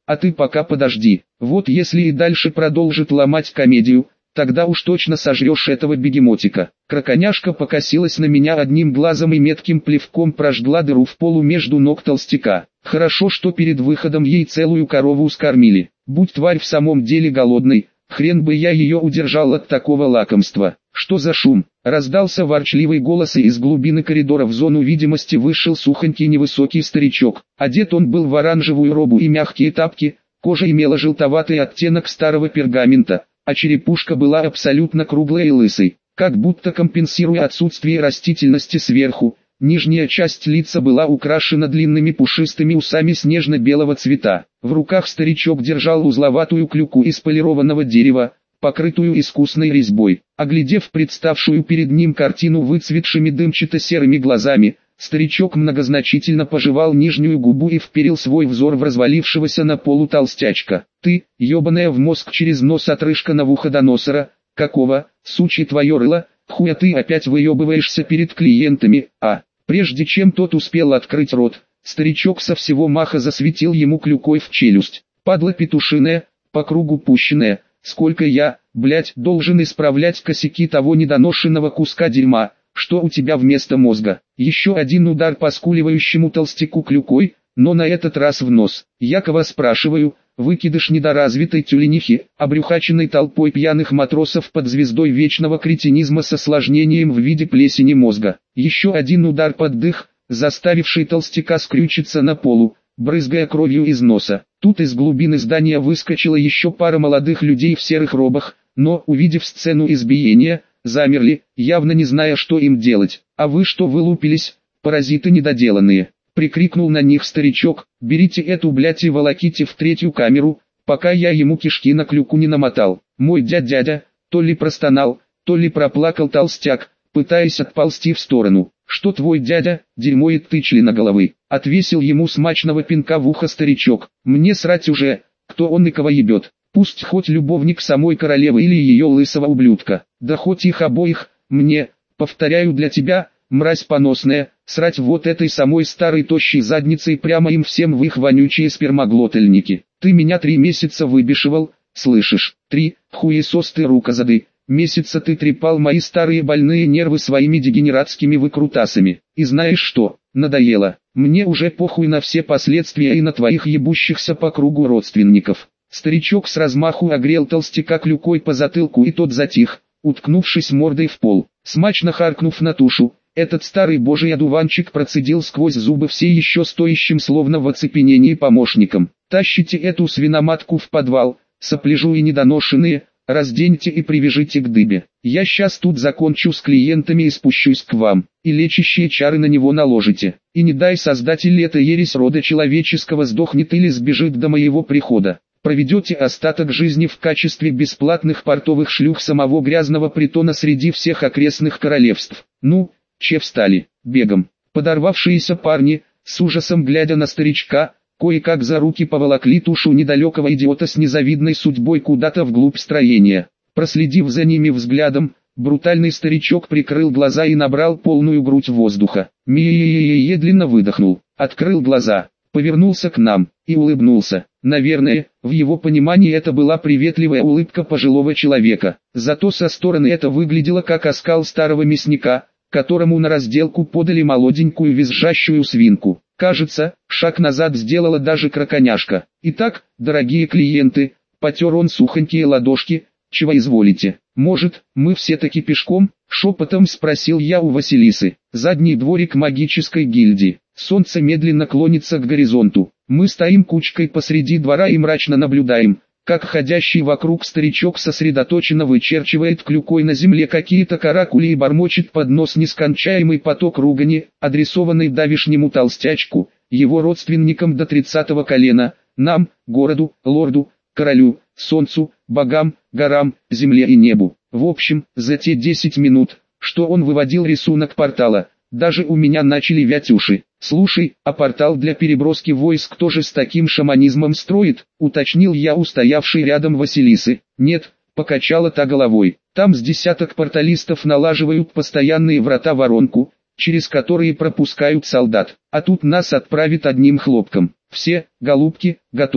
А ты пока подожди, вот если и дальше продолжит ломать комедию, тогда уж точно сожрешь этого бегемотика. Краконяшка покосилась на меня одним глазом и метким плевком прожгла дыру в полу между ног толстяка. Хорошо, что перед выходом ей целую корову скормили. Будь тварь в самом деле голодной, хрен бы я ее удержал от такого лакомства. Что за шум? Раздался ворчливый голос, и из глубины коридора в зону видимости вышел сухонький невысокий старичок. Одет он был в оранжевую робу и мягкие тапки, кожа имела желтоватый оттенок старого пергамента, а черепушка была абсолютно круглой и лысой, как будто компенсируя отсутствие растительности сверху. Нижняя часть лица была украшена длинными пушистыми усами снежно-белого цвета. В руках старичок держал узловатую клюку из полированного дерева, покрытую искусной резьбой. Оглядев представшую перед ним картину выцветшими дымчато-серыми глазами, старичок многозначительно пожевал нижнюю губу и вперил свой взор в развалившегося на полу толстячка. «Ты, ебаная в мозг через нос отрыжка Навуходоносора, какого, сучье твое рыло, хуя ты опять выебываешься перед клиентами?» А, прежде чем тот успел открыть рот, старичок со всего маха засветил ему клюкой в челюсть. «Падла петушиная, по кругу пущенная, сколько я, блять, должен исправлять косяки того недоношенного куска дерьма, что у тебя вместо мозга?» Еще один удар по скуливающему толстяку клюкой, но на этот раз в нос. «Я кого спрашиваю, выкидыш недоразвитой тюленихи, обрюхаченной толпой пьяных матросов под звездой вечного кретинизма с осложнением в виде плесени мозга». Еще один удар под дых, заставивший толстяка скрючиться на полу, брызгая кровью из носа. Тут из глубины здания выскочила еще пара молодых людей в серых робах, но, увидев сцену избиения, замерли, явно не зная, что им делать. «А вы что вылупились, паразиты недоделанные?» — прикрикнул на них старичок. «Берите эту блядь и волоките в третью камеру, пока я ему кишки на клюку не намотал». Мой дядя-дядя, то ли простонал, то ли проплакал толстяк, пытаясь отползти в сторону. «Что твой дядя, дерьмоид ты членоголовый?» — отвесил ему смачного пинка в ухо старичок. «Мне срать уже, кто он и кого ебет. Пусть хоть любовник самой королевы или ее лысого ублюдка, да хоть их обоих, мне, повторяю для тебя, мразь поносная, срать вот этой самой старой тощей задницей прямо им всем в их вонючие спермоглотальники. Ты меня три месяца выбешивал, слышишь? Три, хуесос ты рукозады. Месяца ты трепал мои старые больные нервы своими дегенератскими выкрутасами. И знаешь что, надоело. Мне уже похуй на все последствия и на твоих ебущихся по кругу родственников». Старичок с размаху огрел толстяка клюкой по затылку, и тот затих, уткнувшись мордой в пол. Смачно харкнув на тушу, этот старый божий одуванчик процедил сквозь зубы все еще стоящим словно в оцепенении помощником. «Тащите эту свиноматку в подвал, сопляжу и недоношенные, разденьте и привяжите к дыбе. Я сейчас тут закончу с клиентами и спущусь к вам, и лечащие чары на него наложите. И не дай создатель эта ересь рода человеческого сдохнет или сбежит до моего прихода. Проведете остаток жизни в качестве бесплатных портовых шлюх самого грязного притона среди всех окрестных королевств». Ну, че встали, бегом. Подорвавшиеся парни, с ужасом глядя на старичка, кое-как за руки поволокли тушу недалекого идиота с незавидной судьбой куда-то вглубь строения. Проследив за ними взглядом, брутальный старичок прикрыл глаза и набрал полную грудь воздуха. Медленно выдохнул, открыл глаза, повернулся к нам и улыбнулся. Наверное, в его понимании это была приветливая улыбка пожилого человека. Зато со стороны это выглядело как оскал старого мясника, которому на разделку подали молоденькую визжащую свинку. Кажется, шаг назад сделала даже краконяшка. «Итак, дорогие клиенты», — потер он сухонькие ладошки, — «чего изволите? Может, мы все-таки пешком?» — шепотом спросил я у Василисы. «Задний дворик магической гильдии. Солнце медленно клонится к горизонту. Мы стоим кучкой посреди двора и мрачно наблюдаем, как ходящий вокруг старичок сосредоточенно вычерчивает клюкой на земле какие-то каракули и бормочет под нос нескончаемый поток ругани, адресованный давишнему толстячку, его родственникам до тридцатого колена, нам, городу, лорду, королю, солнцу, богам, горам, земле и небу. В общем, за те десять минут, что он выводил рисунок портала, даже у меня начали вять уши. «Слушай, а портал для переброски войск тоже с таким шаманизмом строит?» — уточнил я у стоявшей рядом Василисы. «Нет», — покачала та головой. «Там с десяток порталистов налаживают постоянные врата-воронку, через которые пропускают солдат. А тут нас отправят одним хлопком. Все, голубки, готово.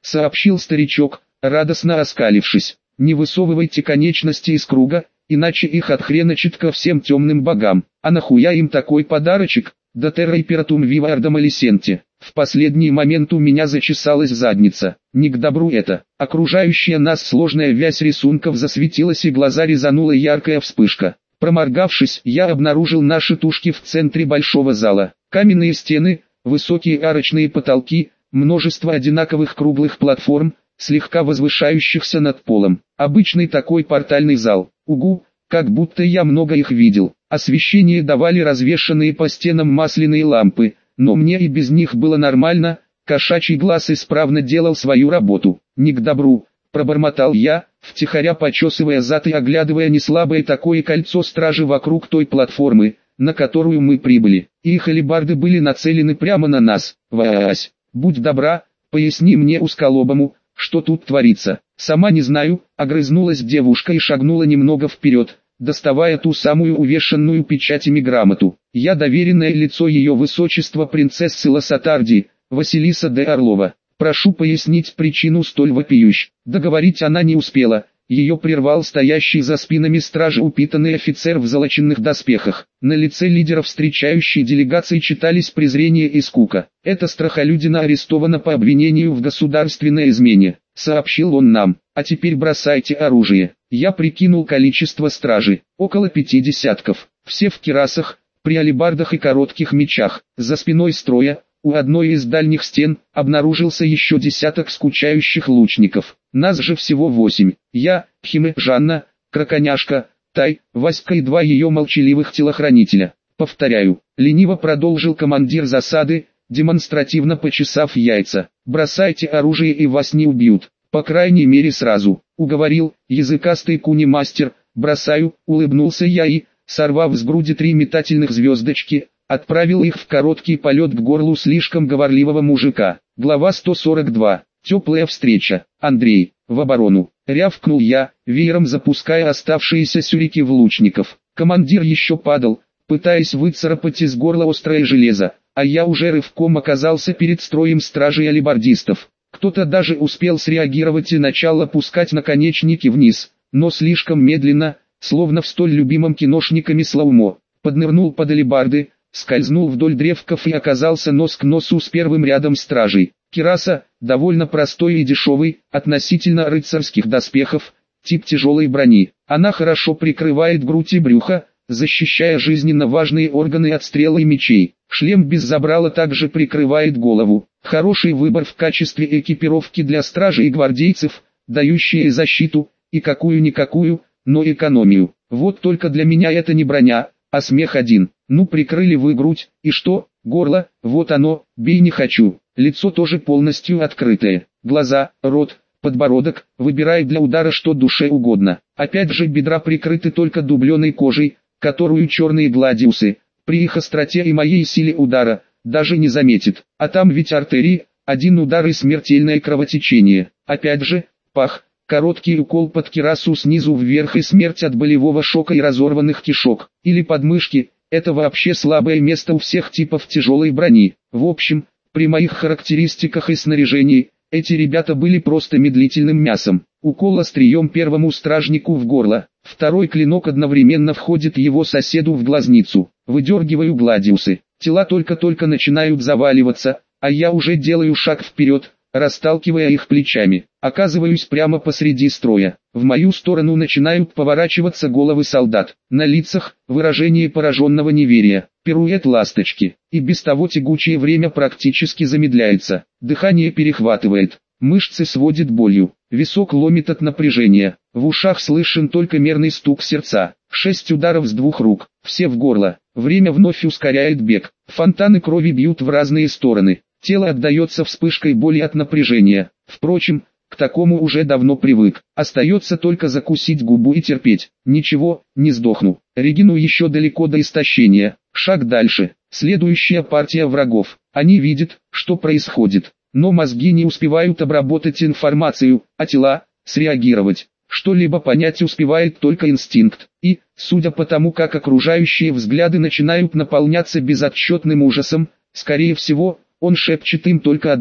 сообщил старичок, радостно оскалившись. «Не высовывайте конечности из круга, иначе их отхреночит ко всем темным богам. А нахуя им такой подарочек? Да терра императум вива ардамалисенте». В последний момент у меня зачесалась задница. Не к добру это. Окружающая нас сложная вязь рисунков засветилась, и глаза резанула яркая вспышка. Проморгавшись, я обнаружил наши тушки в центре большого зала. Каменные стены, высокие арочные потолки, множество одинаковых круглых платформ, слегка возвышающихся над полом. Обычный такой портальный зал. Угу, как будто я много их видел. Освещение давали развешанные по стенам масляные лампы, но мне и без них было нормально. Кошачий глаз исправно делал свою работу. Не к добру, пробормотал я, втихаря почесывая зад и оглядывая неслабое такое кольцо стражи вокруг той платформы, на которую мы прибыли. Их алебарды были нацелены прямо на нас. «Вась, будь добра, поясни мне узколобому, что тут творится». «Сама не знаю», — огрызнулась девушка и шагнула немного вперед, доставая ту самую увешанную печатями грамоту. «Я доверенное лицо ее высочества принцессы Лассатарди, Василиса де Орлова. Прошу пояснить причину столь вопиющ». Договорить она не успела. Ее прервал стоящий за спинами стражи упитанный офицер в золоченных доспехах. На лице лидеров встречающей делегации читались презрение и скука. «Эта страхолюдина арестована по обвинению в государственной измене», — сообщил он нам. «А теперь бросайте оружие». Я прикинул количество стражи. Около пяти десятков. Все в кирасах, при алебардах и коротких мечах. За спиной строя, у одной из дальних стен, обнаружился еще десяток скучающих лучников. Нас же всего восемь. Я, Химе, Жанна, Краконяшка, Тай, Васька и два ее молчаливых телохранителя. Повторяю, лениво продолжил командир засады, демонстративно почесав яйца. «Бросайте оружие и вас не убьют. По крайней мере сразу», — уговорил языкастый куни-мастер. «Бросаю», — улыбнулся я и, сорвав с груди три метательных звездочки, отправил их в короткий полет к горлу слишком говорливого мужика. Глава сто сорок два. Теплая встреча. «Андрей, в оборону!» — рявкнул я, веером запуская оставшиеся сюрики в лучников. Командир еще падал, пытаясь выцарапать из горла острое железо, а я уже рывком оказался перед строем стражей алебардистов. Кто-то даже успел среагировать и начал опускать наконечники вниз, но слишком медленно, словно в столь любимом киношниками слаумо. Поднырнул под алебарды, скользнул вдоль древков и оказался нос к носу с первым рядом стражей. Кираса, довольно простой и дешевый, относительно рыцарских доспехов, тип тяжелой брони. Она хорошо прикрывает грудь и брюхо, защищая жизненно важные органы от стрел и мечей. Шлем без забрала также прикрывает голову. Хороший выбор в качестве экипировки для стражей и гвардейцев, дающие защиту, и какую-никакую, но экономию. Вот только для меня это не броня, а смех один. Ну прикрыли вы грудь, и что, горло, вот оно, бей не хочу. Лицо тоже полностью открытое. Глаза, рот, подбородок, выбирай для удара что душе угодно. Опять же бедра прикрыты только дубленой кожей, которую черные гладиусы, при их остроте и моей силе удара, даже не заметит. А там ведь артерии, один удар и смертельное кровотечение. Опять же, пах, короткий укол под кирасу снизу вверх и смерть от болевого шока и разорванных кишок. Или подмышки, это вообще слабое место у всех типов тяжелой брони. В общем, при моих характеристиках и снаряжении, эти ребята были просто медлительным мясом. Укол острием первому стражнику в горло, второй клинок одновременно входит его соседу в глазницу. Выдергиваю гладиусы, тела только-только начинают заваливаться, а я уже делаю шаг вперед, расталкивая их плечами. Оказываюсь прямо посреди строя. В мою сторону начинают поворачиваться головы солдат. На лицах выражение пораженного неверия. Пируэт ласточки. И без того тягучее время практически замедляется. Дыхание перехватывает. Мышцы сводит болью. Висок ломит от напряжения. В ушах слышен только мерный стук сердца. Шесть ударов с двух рук. Все в горло. Время вновь ускоряет бег. Фонтаны крови бьют в разные стороны. Тело отдается вспышкой боли от напряжения. Впрочем, к такому уже давно привык. Остается только закусить губу и терпеть. Ничего, не сдохну. Регину еще далеко до истощения. Шаг дальше. Следующая партия врагов. Они видят, что происходит. Но мозги не успевают обработать информацию, а тела – среагировать. Что-либо понять успевает только инстинкт. И, судя по тому, как окружающие взгляды начинают наполняться безотчетным ужасом, скорее всего, он шепчет им только одно: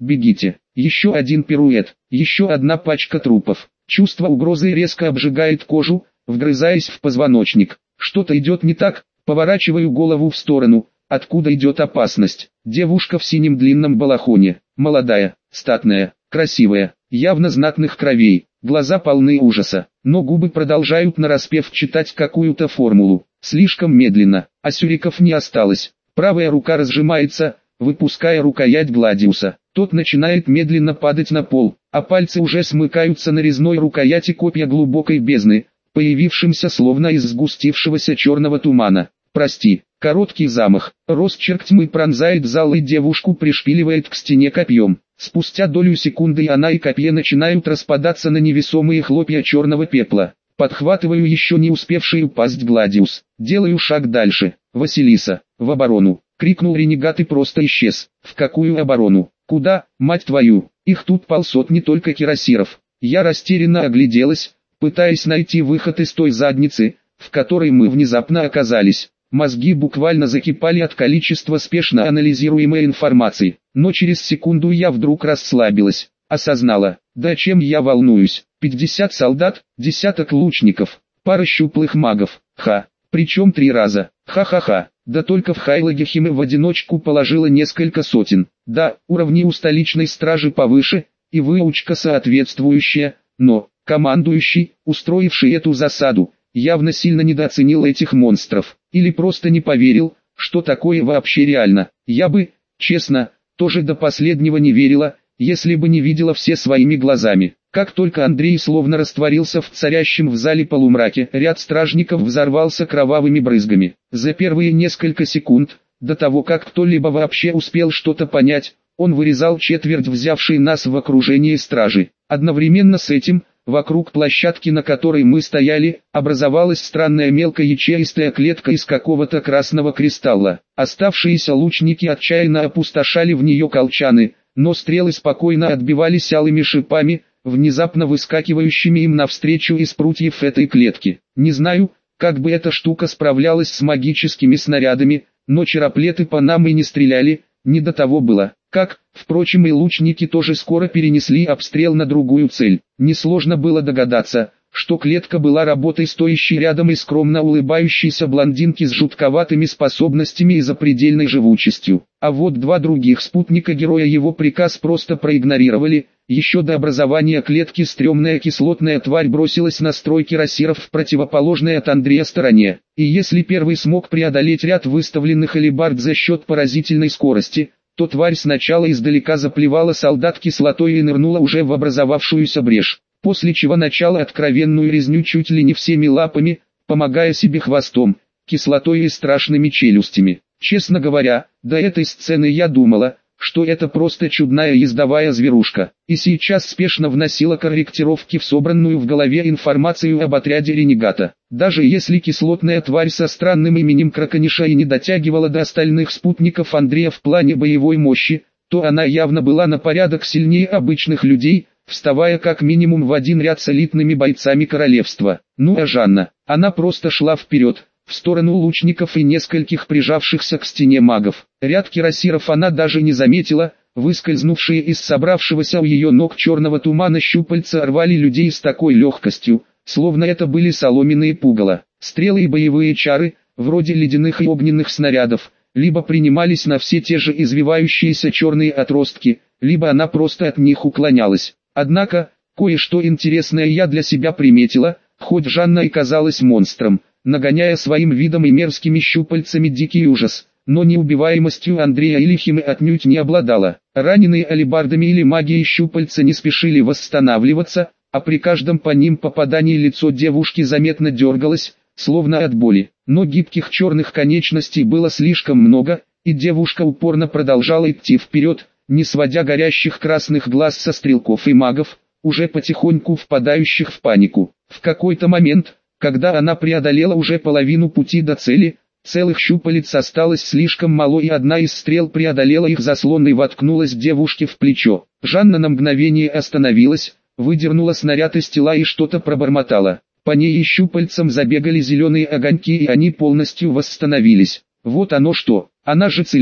бегите. Еще один пируэт, еще одна пачка трупов. Чувство угрозы резко обжигает кожу, вгрызаясь в позвоночник. Что-то идет не так, поворачиваю голову в сторону, откуда идет опасность. Девушка в синем длинном балахоне, молодая, статная, красивая, явно знатных кровей, глаза полны ужаса, но губы продолжают нараспев читать какую-то формулу. Слишком медленно, а сюриков не осталось. Правая рука разжимается, выпуская рукоять Гладиуса. Тот начинает медленно падать на пол, а пальцы уже смыкаются на резной рукояти копья глубокой бездны, появившимся словно из сгустившегося черного тумана. Прости, короткий замах, росчерк тьмы пронзает зал и девушку пришпиливает к стене копьем. Спустя долю секунды и она и копье начинают распадаться на невесомые хлопья черного пепла. Подхватываю еще не успевший упасть Гладиус. Делаю шаг дальше. Василиса, в оборону. Крикнул ренегат и просто исчез. В какую оборону? Куда, мать твою? Их тут полсотни только кирасиров. Я растерянно огляделась, пытаясь найти выход из той задницы, в которой мы внезапно оказались. Мозги буквально закипали от количества спешно анализируемой информации. Но через секунду я вдруг расслабилась. Осознала, да чем я волнуюсь. пятьдесят солдат, десяток лучников, пара щуплых магов. Ха, причем три раза. Ха-ха-ха. Да только в Хайлагехиме в одиночку положила несколько сотен. Да, уровни у столичной стражи повыше, и выучка соответствующая, но командующий, устроивший эту засаду, явно сильно недооценил этих монстров, или просто не поверил, что такое вообще реально. Я бы, честно, тоже до последнего не верила, если бы не видела все своими глазами. Как только Андрей словно растворился в царящем в зале полумраке, ряд стражников взорвался кровавыми брызгами. За первые несколько секунд, до того как кто-либо вообще успел что-то понять, он вырезал четверть взявшей нас в окружение стражи. Одновременно с этим, вокруг площадки, на которой мы стояли, образовалась странная мелкоячеистая клетка из какого-то красного кристалла. Оставшиеся лучники отчаянно опустошали в нее колчаны, но стрелы спокойно отбивались алыми шипами, внезапно выскакивающими им навстречу из прутьев этой клетки. Не знаю, как бы эта штука справлялась с магическими снарядами, но чероплеты по нам и не стреляли, не до того было. Как, впрочем, и лучники тоже скоро перенесли обстрел на другую цель. Несложно было догадаться, что клетка была работой стоящей рядом и скромно улыбающейся блондинки с жутковатыми способностями и запредельной живучестью. А вот два других спутника героя его приказ просто проигнорировали. Еще до образования клетки стрёмная кислотная тварь бросилась на строй кирасиров в противоположной от Андрея стороне. И если первый смог преодолеть ряд выставленных алебард за счет поразительной скорости, то тварь сначала издалека заплевала солдат кислотой и нырнула уже в образовавшуюся брешь, после чего начала откровенную резню чуть ли не всеми лапами, помогая себе хвостом, кислотой и страшными челюстями. Честно говоря, до этой сцены я думала, что это просто чудная ездовая зверушка, и сейчас спешно вносила корректировки в собранную в голове информацию об отряде ренегата. Даже если кислотная тварь со странным именем Кракониша и не дотягивала до остальных спутников Андрея в плане боевой мощи, то она явно была на порядок сильнее обычных людей, вставая как минимум в один ряд с элитными бойцами королевства. Ну а Жанна, она просто шла вперед, в сторону лучников и нескольких прижавшихся к стене магов. Ряд кирасиров она даже не заметила, выскользнувшие из собравшегося у ее ног черного тумана щупальца рвали людей с такой легкостью, словно это были соломенные пугало. Стрелы и боевые чары, вроде ледяных и огненных снарядов, либо принимались на все те же извивающиеся черные отростки, либо она просто от них уклонялась. Однако, кое-что интересное я для себя приметила, хоть Жанна и казалась монстром, нагоняя своим видом и мерзкими щупальцами дикий ужас, но неубиваемостью Андрея Илихимы отнюдь не обладала. Раненые алебардами или магией щупальца не спешили восстанавливаться, а при каждом по ним попадании лицо девушки заметно дергалось, словно от боли. Но гибких черных конечностей было слишком много, и девушка упорно продолжала идти вперед, не сводя горящих красных глаз со стрелков и магов, уже потихоньку впадающих в панику. В какой-то момент, когда она преодолела уже половину пути до цели, целых щупалец осталось слишком мало, и одна из стрел преодолела их заслон и воткнулась девушке в плечо. Жанна на мгновение остановилась, выдернула снаряд из тела и что-то пробормотала. По ней и щупальцам забегали зеленые огоньки, и они полностью восстановились. Вот оно что, она же целитель.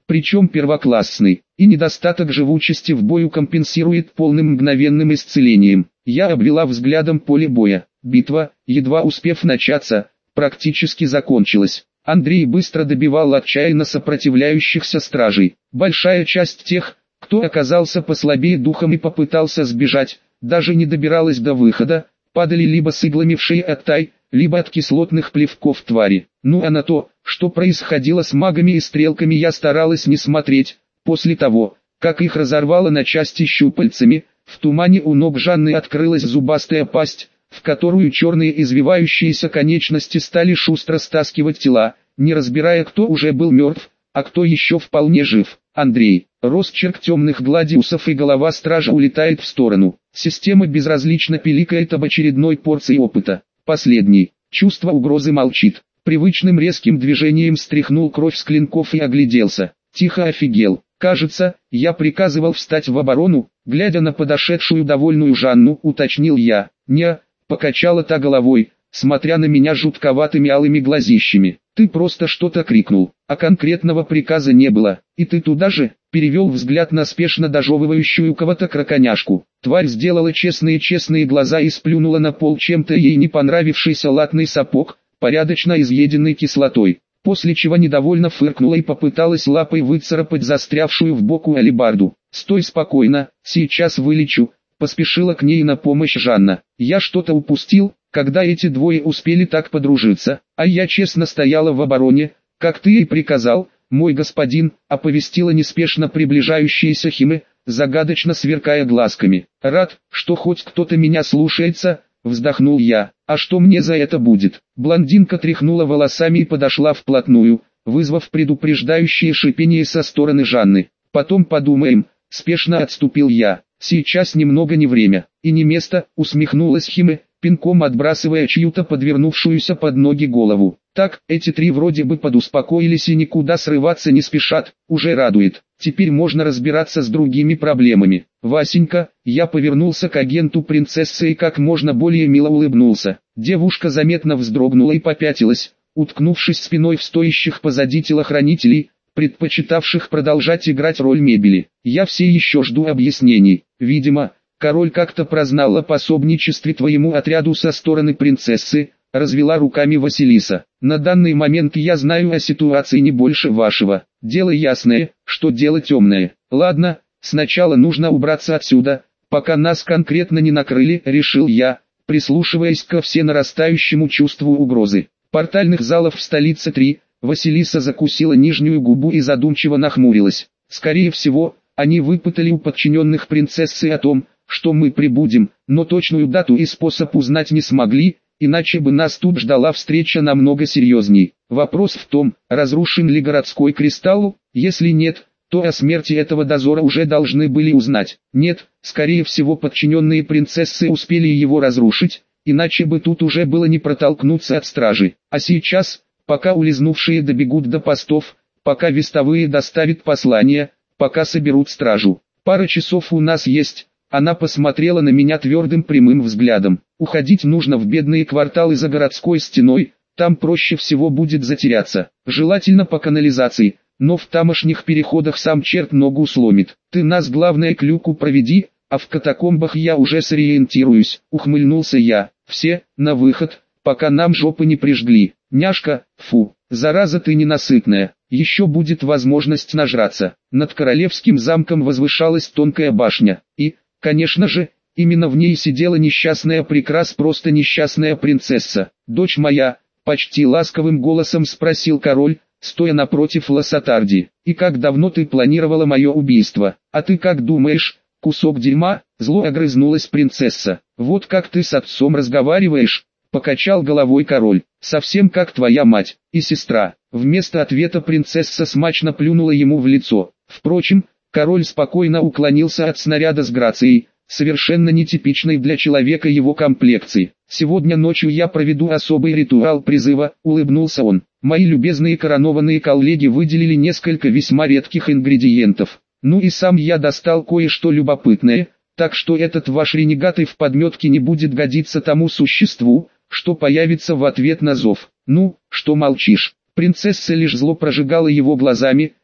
причем первоклассный, и недостаток живучести в бою компенсирует полным мгновенным исцелением. Я обвела взглядом поле боя. Битва, едва успев начаться, практически закончилась. Андрей быстро добивал отчаянно сопротивляющихся стражей. Большая часть тех, кто оказался послабее духом и попытался сбежать, даже не добиралась до выхода, падали либо с иглами в шее от тай, либо от кислотных плевков твари. Ну а на то, что происходило с магами и стрелками, я старалась не смотреть. После того, как их разорвало на части щупальцами, в тумане у ног Жанны открылась зубастая пасть, в которую черные извивающиеся конечности стали шустро стаскивать тела, не разбирая, кто уже был мертв, а кто еще вполне жив. Андрей, росчерк темных гладиусов, и голова стража улетает в сторону. Система безразлично пиликает об очередной порции опыта. Последний, чувство угрозы, молчит. Привычным резким движением стряхнул кровь с клинков и огляделся. Тихо офигел. Кажется, я приказывал встать в оборону, глядя на подошедшую довольную Жанну, уточнил я. Не, покачала та головой, смотря на меня жутковатыми алыми глазищами. Ты просто что-то крикнул, а конкретного приказа не было. И ты туда же? Перевел взгляд на спешно дожевывающую кого-то краконяшку. Тварь сделала честные-честные глаза и сплюнула на пол чем-то ей не понравившийся латный сапог, порядочно изъеденный кислотой. После чего недовольно фыркнула и попыталась лапой выцарапать застрявшую в боку алебарду. «Стой спокойно, сейчас вылечу», — поспешила к ней на помощь Жанна. «Я что-то упустил, когда эти двое успели так подружиться, а я честно стояла в обороне, как ты и приказал, мой господин», — оповестила неспешно приближающаяся Химе, загадочно сверкая глазками. «Рад, что хоть кто-то меня слушается», — вздохнул я. «А что мне за это будет?» Блондинка тряхнула волосами и подошла вплотную, вызвав предупреждающее шипение со стороны Жанны. «Потом подумаем», — спешно отступил я. «Сейчас немного не время и не место», — усмехнулась Химе, пинком отбрасывая чью-то подвернувшуюся под ноги голову. «Так, эти три вроде бы подуспокоились и никуда срываться не спешат, уже радует. Теперь можно разбираться с другими проблемами». «Васенька», я повернулся к агенту принцессы и как можно более мило улыбнулся. Девушка заметно вздрогнула и попятилась, уткнувшись спиной в стоящих позади телохранителей, предпочитавших продолжать играть роль мебели. «Я все еще жду объяснений. Видимо, король как-то прознал о пособничестве твоему отряду со стороны принцессы», — развела руками Василиса. «На данный момент я знаю о ситуации не больше вашего. Дело ясное, что дело темное. Ладно, сначала нужно убраться отсюда, пока нас конкретно не накрыли», — решил я, прислушиваясь ко всенарастающему чувству угрозы. «Портальных залов в столице три», — Василиса закусила нижнюю губу и задумчиво нахмурилась. «Скорее всего, они выпытали у подчиненных принцессы о том, что мы прибудем, но точную дату и способ узнать не смогли, иначе бы нас тут ждала встреча намного серьезней. Вопрос в том, разрушен ли городской кристалл, если нет, то о смерти этого дозора уже должны были узнать. Нет, скорее всего подчиненные принцессы успели его разрушить, иначе бы тут уже было не протолкнуться от стражи. А сейчас, пока улизнувшие добегут до постов, пока вестовые доставят послание, пока соберут стражу. Пара часов у нас есть». Она посмотрела на меня твердым прямым взглядом. «Уходить нужно в бедные кварталы за городской стеной, там проще всего будет затеряться. Желательно по канализации, но в тамошних переходах сам черт ногу сломит. Ты нас главное к люку проведи, а в катакомбах я уже сориентируюсь», — ухмыльнулся я. «Все, на выход, пока нам жопы не прижгли. Няшка, фу, зараза ты ненасытная, еще будет возможность нажраться». Над королевским замком возвышалась тонкая башня, и, конечно же, именно в ней сидела несчастная прекрас, просто несчастная принцесса. «Дочь моя», — почти ласковым голосом спросил король, стоя напротив Лассатарди, «и как давно ты планировала мое убийство?» «А ты как думаешь, кусок дерьма?» — зло огрызнулась принцесса. «Вот как ты с отцом разговариваешь?» — покачал головой король. «Совсем как твоя мать и сестра». Вместо ответа принцесса смачно плюнула ему в лицо. Впрочем, король спокойно уклонился от снаряда с грацией, совершенно нетипичной для человека его комплекции. «Сегодня ночью я проведу особый ритуал призыва», — улыбнулся он. «Мои любезные коронованные коллеги выделили несколько весьма редких ингредиентов. Ну и сам я достал кое-что любопытное, так что этот ваш ренегатый в подметке не будет годиться тому существу, что появится в ответ на зов». «Ну, что молчишь?» Принцесса лишь зло прожигала его глазами,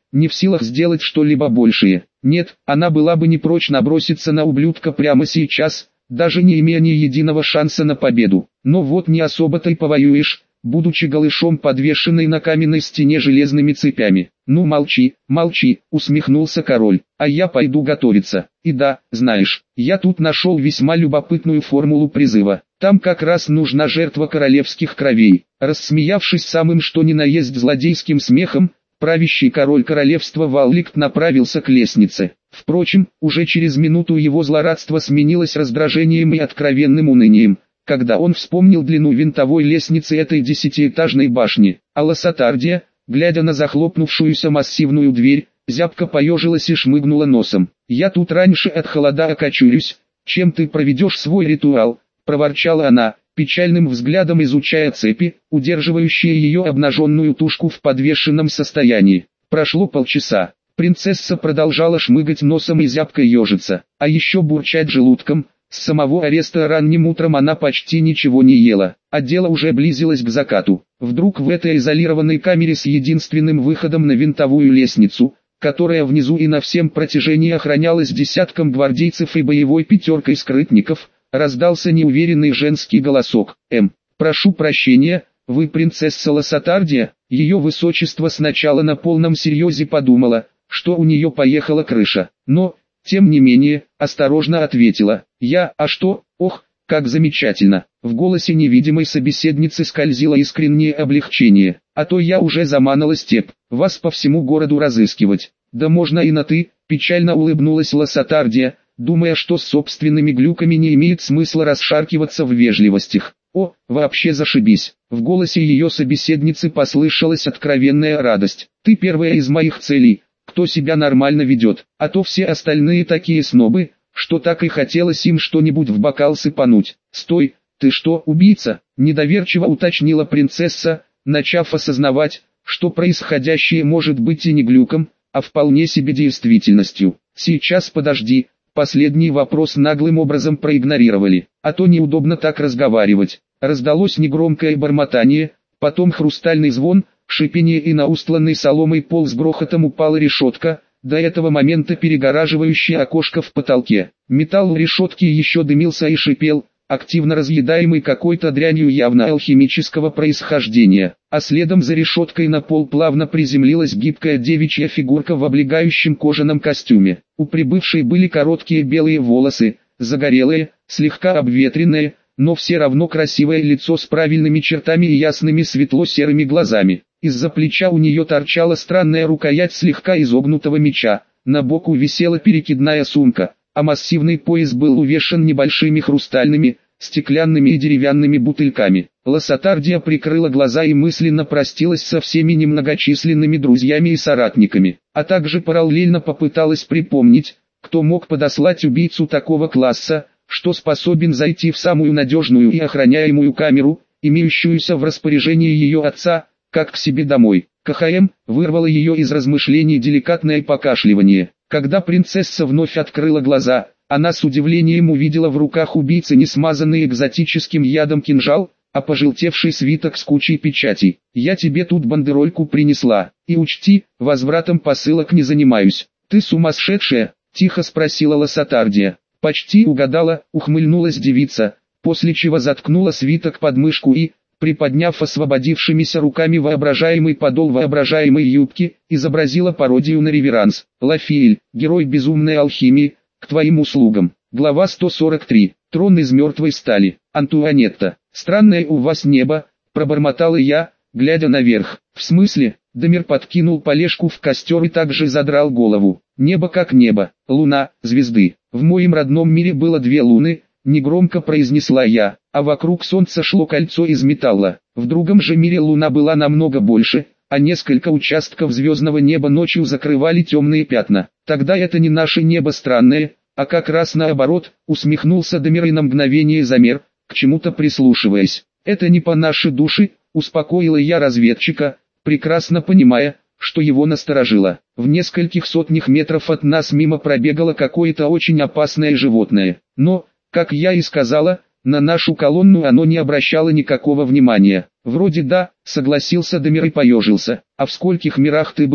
не в силах сделать что-либо большее. Нет, она была бы не прочь наброситься на ублюдка прямо сейчас, даже не имея ни единого шанса на победу. Но вот не особо-то и повоюешь, будучи голышом подвешенной на каменной стене железными цепями. «Ну молчи, молчи», усмехнулся король, «а я пойду готовиться. И да, знаешь, я тут нашел весьма любопытную формулу призыва. Там как раз нужна жертва королевских кровей». Рассмеявшись самым что ни на есть злодейским смехом, правящий король королевства Валликт направился к лестнице. Впрочем, уже через минуту его злорадство сменилось раздражением и откровенным унынием, когда он вспомнил длину винтовой лестницы этой десятиэтажной башни. А Лассатардия, глядя на захлопнувшуюся массивную дверь, зябко поежилась и шмыгнула носом. «Я тут раньше от холода окочурюсь, чем ты проведешь свой ритуал», — проворчала она, печальным взглядом изучая цепи, удерживающие ее обнаженную тушку в подвешенном состоянии. Прошло полчаса. Принцесса продолжала шмыгать носом и зябко ежиться, а еще бурчать желудком. С самого ареста ранним утром она почти ничего не ела, а дело уже близилось к закату. Вдруг в этой изолированной камере с единственным выходом на винтовую лестницу, которая внизу и на всем протяжении охранялась десятком гвардейцев и боевой пятеркой скрытников, раздался неуверенный женский голосок. «Эм, прошу прощения, вы принцесса Лассатардия?» Ее высочество сначала на полном серьезе подумала, что у нее поехала крыша, но, тем не менее, осторожно ответила: «Я, а что, ох, как замечательно». В голосе невидимой собеседницы скользило искреннее облегчение. «А то я уже заманала степь, вас по всему городу разыскивать». «Да можно и на «ты», печально улыбнулась Лассатардия, думая, что с собственными глюками не имеет смысла расшаркиваться в вежливостях. «О, вообще зашибись». В голосе ее собеседницы послышалась откровенная радость. «Ты первая из моих целей, кто себя нормально ведет, а то все остальные такие снобы, что так и хотелось им что-нибудь в бокал сыпануть». «Стой, ты что, убийца?» – недоверчиво уточнила принцесса, начав осознавать, что происходящее может быть и не глюком, а вполне себе действительностью. «Сейчас подожди». Последний вопрос наглым образом проигнорировали, а то неудобно так разговаривать. Раздалось негромкое бормотание, потом хрустальный звон, шипение, и на устланный соломой пол с грохотом упала решетка, до этого момента перегораживающая окошко в потолке. Металл решетки еще дымился и шипел, активно разъедаемый какой-то дрянью явно алхимического происхождения, а следом за решеткой на пол плавно приземлилась гибкая девичья фигурка в облегающем кожаном костюме. У прибывшей были короткие белые волосы, загорелые, слегка обветренные, но все равно красивое лицо с правильными чертами и ясными светло-серыми глазами. Из-за плеча у нее торчала странная рукоять слегка изогнутого меча, на боку висела перекидная сумка, а массивный пояс был увешан небольшими хрустальными, стеклянными и деревянными бутыльками. Лассатардия прикрыла глаза и мысленно простилась со всеми немногочисленными друзьями и соратниками, а также параллельно попыталась припомнить, кто мог подослать убийцу такого класса, что способен зайти в самую надежную и охраняемую камеру, имеющуюся в распоряжении ее отца, как к себе домой. КХМ вырвало ее из размышлений деликатное покашливание. Когда принцесса вновь открыла глаза, она с удивлением увидела в руках убийцы не смазанный экзотическим ядом кинжал, а пожелтевший свиток с кучей печатей. «Я тебе тут бандерольку принесла, и учти, возвратом посылок не занимаюсь». «Ты сумасшедшая?» – тихо спросила Лассатардия. «Почти угадала», – ухмыльнулась девица, после чего заткнула свиток под мышку и, приподняв освободившимися руками воображаемый подол воображаемой юбки, изобразила пародию на реверанс. «Лафиэль, герой безумной алхимии, к твоим услугам». Глава сто сорок три. Трон из мертвой стали. Антуанетта. «Странное у вас небо», – пробормотала я, глядя наверх. «В смысле?» – Дамир подкинул полежку в костер и также задрал голову. «Небо как небо, луна, звезды. В моем родном мире было две луны», – негромко произнесла я, а вокруг солнца шло кольцо из металла. В другом же мире луна была намного больше, а несколько участков звездного неба ночью закрывали темные пятна. «Тогда это не наше небо странное, а как раз наоборот», — усмехнулся Дамир и на мгновение замер, к чему-то прислушиваясь. «Это не по нашей душе», — успокоила я разведчика, прекрасно понимая, что его насторожило. В нескольких сотнях метров от нас мимо пробегало какое-то очень опасное животное. Но, как я и сказала, на нашу колонну оно не обращало никакого внимания. «Вроде да», — согласился Дамир и поежился. «А в скольких мирах ты была?»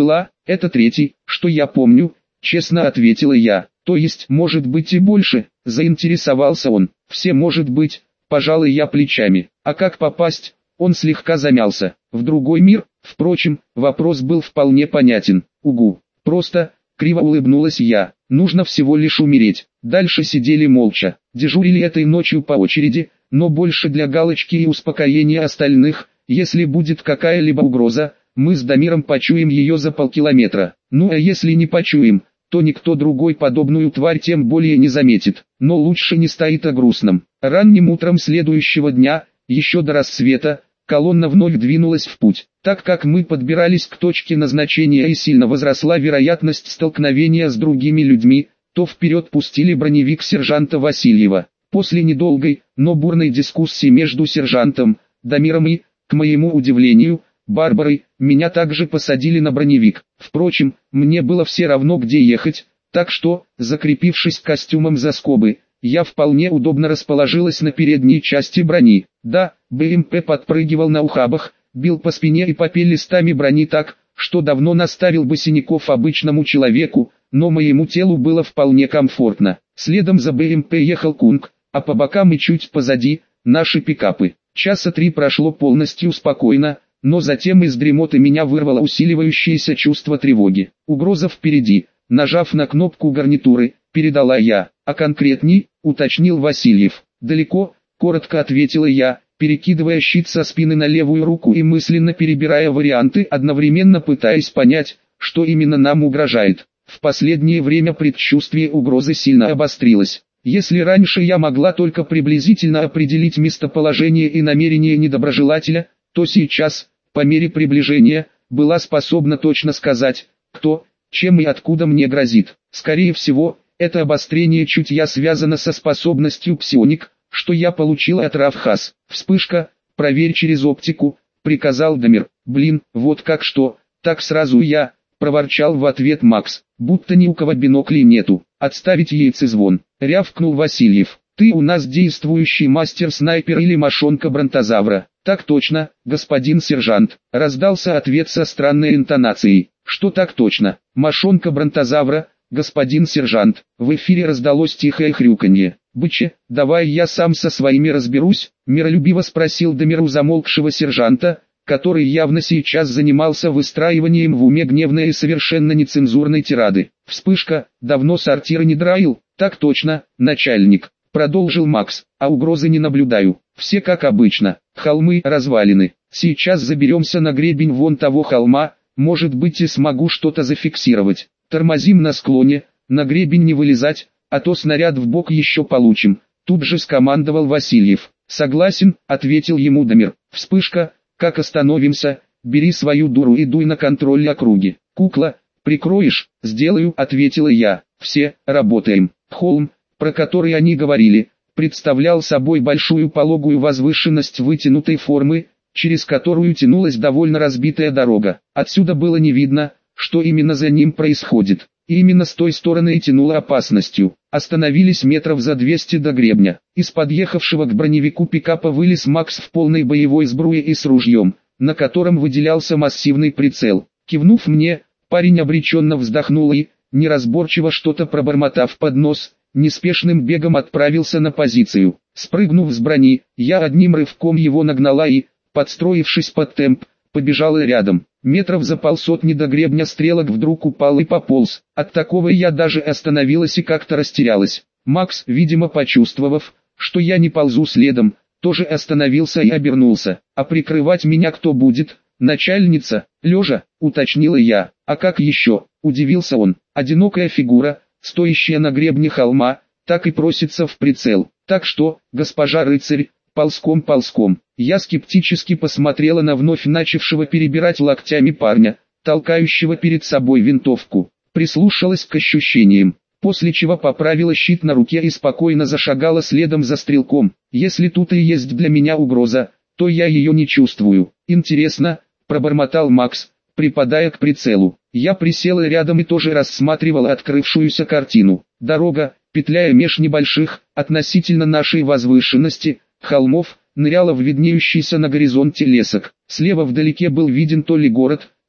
Это третий, что я помню, честно ответила я. То есть, может быть и больше, заинтересовался он. Все может быть, пожалуй я плечами. А как попасть? Он слегка замялся. В другой мир, впрочем, вопрос был вполне понятен. Угу. Просто, криво улыбнулась я. Нужно всего лишь умереть. Дальше сидели молча. Дежурили этой ночью по очереди, но больше для галочки и успокоения остальных. Если будет какая-либо угроза, мы с Дамиром почуем ее за полкилометра. Ну а если не почуем, то никто другой подобную тварь тем более не заметит. Но лучше не стоит о грустном. Ранним утром следующего дня, еще до рассвета, колонна вновь двинулась в путь. Так как мы подбирались к точке назначения и сильно возросла вероятность столкновения с другими людьми, то вперед пустили броневик сержанта Васильева. После недолгой, но бурной дискуссии между сержантом, Дамиром и, к моему удивлению, Барбарой, меня также посадили на броневик. Впрочем, мне было все равно где ехать, так что, закрепившись костюмом за скобы, я вполне удобно расположилась на передней части брони. Да, БМП подпрыгивал на ухабах, бил по спине и по листами брони так, что давно наставил бы синяков обычному человеку, но моему телу было вполне комфортно. Следом за БМП ехал Кунг, а по бокам и чуть позади, наши пикапы. Часа три прошло полностью спокойно, но затем из дремоты меня вырвало усиливающееся чувство тревоги. Угроза впереди, нажав на кнопку гарнитуры, передала я, а конкретней, уточнил Васильев. Далеко, коротко ответила я, перекидывая щит со спины на левую руку и мысленно перебирая варианты, одновременно пытаясь понять, что именно нам угрожает. В последнее время предчувствие угрозы сильно обострилось. Если раньше я могла только приблизительно определить местоположение и намерение недоброжелателя, то сейчас, по мере приближения, была способна точно сказать, кто, чем и откуда мне грозит. Скорее всего, это обострение чутья связано со способностью псионик, что я получила от Равхас. Вспышка, проверь через оптику, приказал Дамир. Блин, вот как что, так сразу я, проворчал в ответ Макс, будто ни у кого биноклей нету. Отставить яйцезвон, рявкнул Васильев. Ты у нас действующий мастер-снайпер или мошонка бронтозавра? Так точно, господин сержант, раздался ответ со странной интонацией. Что так точно, мошонка бронтозавра, господин сержант? В эфире раздалось тихое хрюканье. Быче, давай я сам со своими разберусь, миролюбиво спросил Дамир у замолкшего сержанта, который явно сейчас занимался выстраиванием в уме гневной и совершенно нецензурной тирады. Вспышка, давно сортир не драил? Так точно, начальник, продолжил Макс, а угрозы не наблюдаю. Все как обычно, холмы развалины. Сейчас заберемся на гребень вон того холма, может быть и смогу что-то зафиксировать. Тормозим на склоне, на гребень не вылезать, а то снаряд в бок еще получим. Тут же скомандовал Васильев. Согласен, ответил ему Дамир. Вспышка, как остановимся, бери свою дуру и дуй на контроль округи. Кукла, прикроешь? Сделаю, ответила я. Все, работаем. Холм, про который они говорили, представлял собой большую пологую возвышенность вытянутой формы, через которую тянулась довольно разбитая дорога. Отсюда было не видно, что именно за ним происходит. И именно с той стороны и тянуло опасностью. Остановились метров за двести до гребня. Из подъехавшего к броневику пикапа вылез Макс в полной боевой сбруе и с ружьем, на котором выделялся массивный прицел. Кивнув мне, парень обреченно вздохнул и, неразборчиво что-то пробормотав под нос, неспешным бегом отправился на позицию. Спрыгнув с брони, я одним рывком его нагнала и, подстроившись под темп, побежала рядом. Метров за полсотни до гребня стрелок вдруг упал и пополз. От такого я даже остановилась и как-то растерялась. Макс, видимо почувствовав, что я не ползу следом, тоже остановился и обернулся. А прикрывать меня кто будет? Начальница, лежа, уточнила я. А как еще? Удивился он. Одинокая фигура, стоящая на гребне холма, так и просится в прицел. Так что, госпожа рыцарь, ползком-ползком. Я скептически посмотрела на вновь начавшего перебирать локтями парня, толкающего перед собой винтовку. Прислушалась к ощущениям, после чего поправила щит на руке и спокойно зашагала следом за стрелком. Если тут и есть для меня угроза, то я ее не чувствую. Интересно, пробормотал Макс, припадая к прицелу. Я присела рядом и тоже рассматривала открывшуюся картину. Дорога, петляя меж небольших, относительно нашей возвышенности, холмов, ныряла в виднеющийся на горизонте лесок. Слева вдалеке был виден то ли город,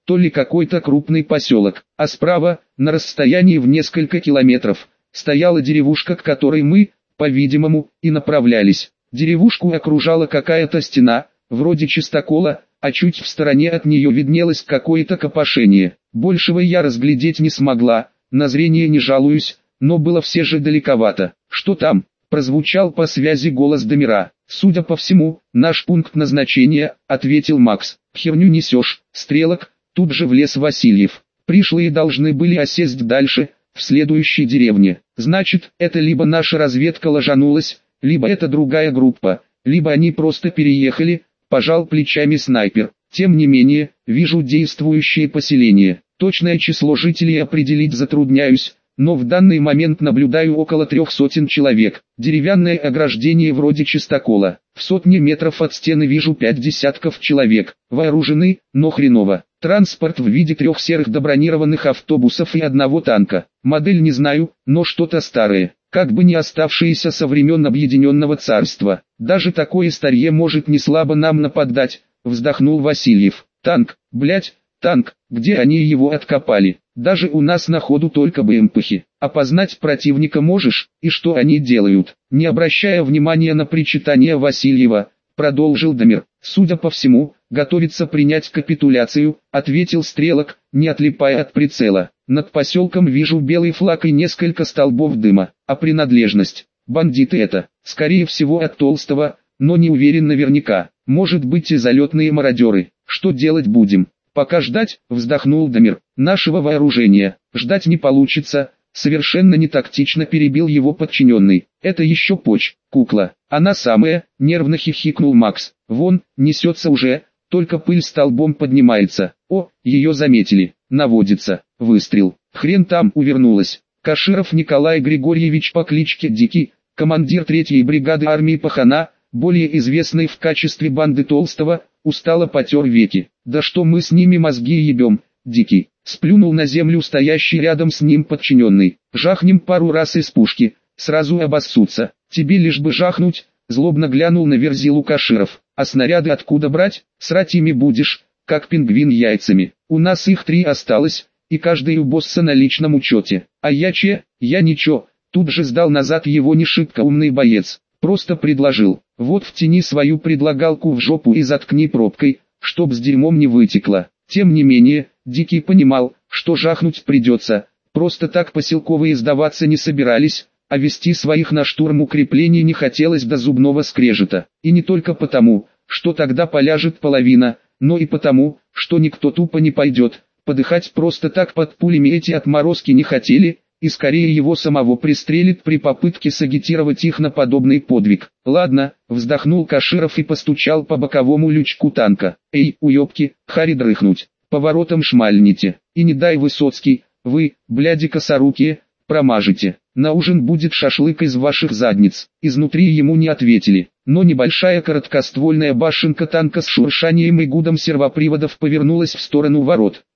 то ли какой-то крупный поселок, а справа, на расстоянии в несколько километров, стояла деревушка, к которой мы, по-видимому, и направлялись. Деревушку окружала какая-то стена, вроде чистокола, а чуть в стороне от нее виднелось какое-то копошение. Большего я разглядеть не смогла, на зрение не жалуюсь, но было все же далековато. «Что там?» – прозвучал по связи голос Дамира. «Судя по всему, наш пункт назначения», – ответил Макс. «Херню несешь, стрелок», – тут же влез Васильев. «Пришлые должны были осесть дальше, в следующей деревне. Значит, это либо наша разведка ложанулась, либо это другая группа, либо они просто переехали», – пожал плечами снайпер. «Тем не менее, вижу действующее поселение. Точное число жителей определить затрудняюсь, но в данный момент наблюдаю около трех сотен человек. Деревянное ограждение вроде чистокола. В сотне метров от стены вижу пять десятков человек. Вооружены, но хреново. Транспорт в виде трех серых добронированных автобусов и одного танка. Модель не знаю, но что-то старое, как бы не оставшееся со времен Объединенного Царства. Даже такое старье может не слабо нам нападать», — вздохнул Васильев. «Танк, блять, танк, где они его откопали? Даже у нас на ходу только БМПхи. Опознать противника можешь, и что они делают?» Не обращая внимания на причитание Васильева, продолжил Дамир. «Судя по всему, готовится принять капитуляцию», — ответил стрелок, не отлипая от прицела. «Над поселком вижу белый флаг и несколько столбов дыма. А принадлежность? Бандиты это, скорее всего от Толстого, но не уверен наверняка. Может быть и залетные мародеры. Что делать будем?» «Пока ждать», — вздохнул Дамир. «Нашего вооружения ждать не получится», — совершенно не тактично перебил его подчиненный. «Это еще почь, кукла, она самая», — нервно хихикнул Макс. «Вон, несется уже, только пыль столбом поднимается. О, ее заметили, наводится, выстрел. Хрен там увернулась». Каширов Николай Григорьевич по кличке Дикий, командир третьей бригады армии Пахана, более известный в качестве банды Толстого, устало потер веки. «Да что мы с ними мозги ебем, Дикий!» Сплюнул на землю стоящий рядом с ним подчиненный. «Жахнем пару раз из пушки, сразу обоссутся. Тебе лишь бы жахнуть», — злобно глянул на Верзилу Каширов. «А снаряды откуда брать? Срать ими будешь, как пингвин яйцами. У нас их три осталось, и каждый у босса на личном учете. А я че? Я ничего». Тут же сдал назад его не шибко умный боец. Просто предложил. «Вот втяни свою предлагалку в жопу и заткни пробкой, чтоб с дерьмом не вытекло». Тем не менее, Дикий понимал, что жахнуть придется. Просто так поселковые сдаваться не собирались, а вести своих на штурм укреплений не хотелось до зубного скрежета. И не только потому, что тогда поляжет половина, но и потому, что никто тупо не пойдет. Подыхать просто так под пулями эти отморозки не хотели, и скорее его самого пристрелит при попытке сагитировать их на подобный подвиг. «Ладно», — вздохнул Каширов и постучал по боковому лючку танка. «Эй, уёбки, хари дрыхнуть, поворотом шмальните, и не дай Высоцкий, вы, бляди косорукие, промажете. На ужин будет шашлык из ваших задниц». Изнутри ему не ответили, но небольшая короткоствольная башенка танка с шуршанием и гудом сервоприводов повернулась в сторону ворот.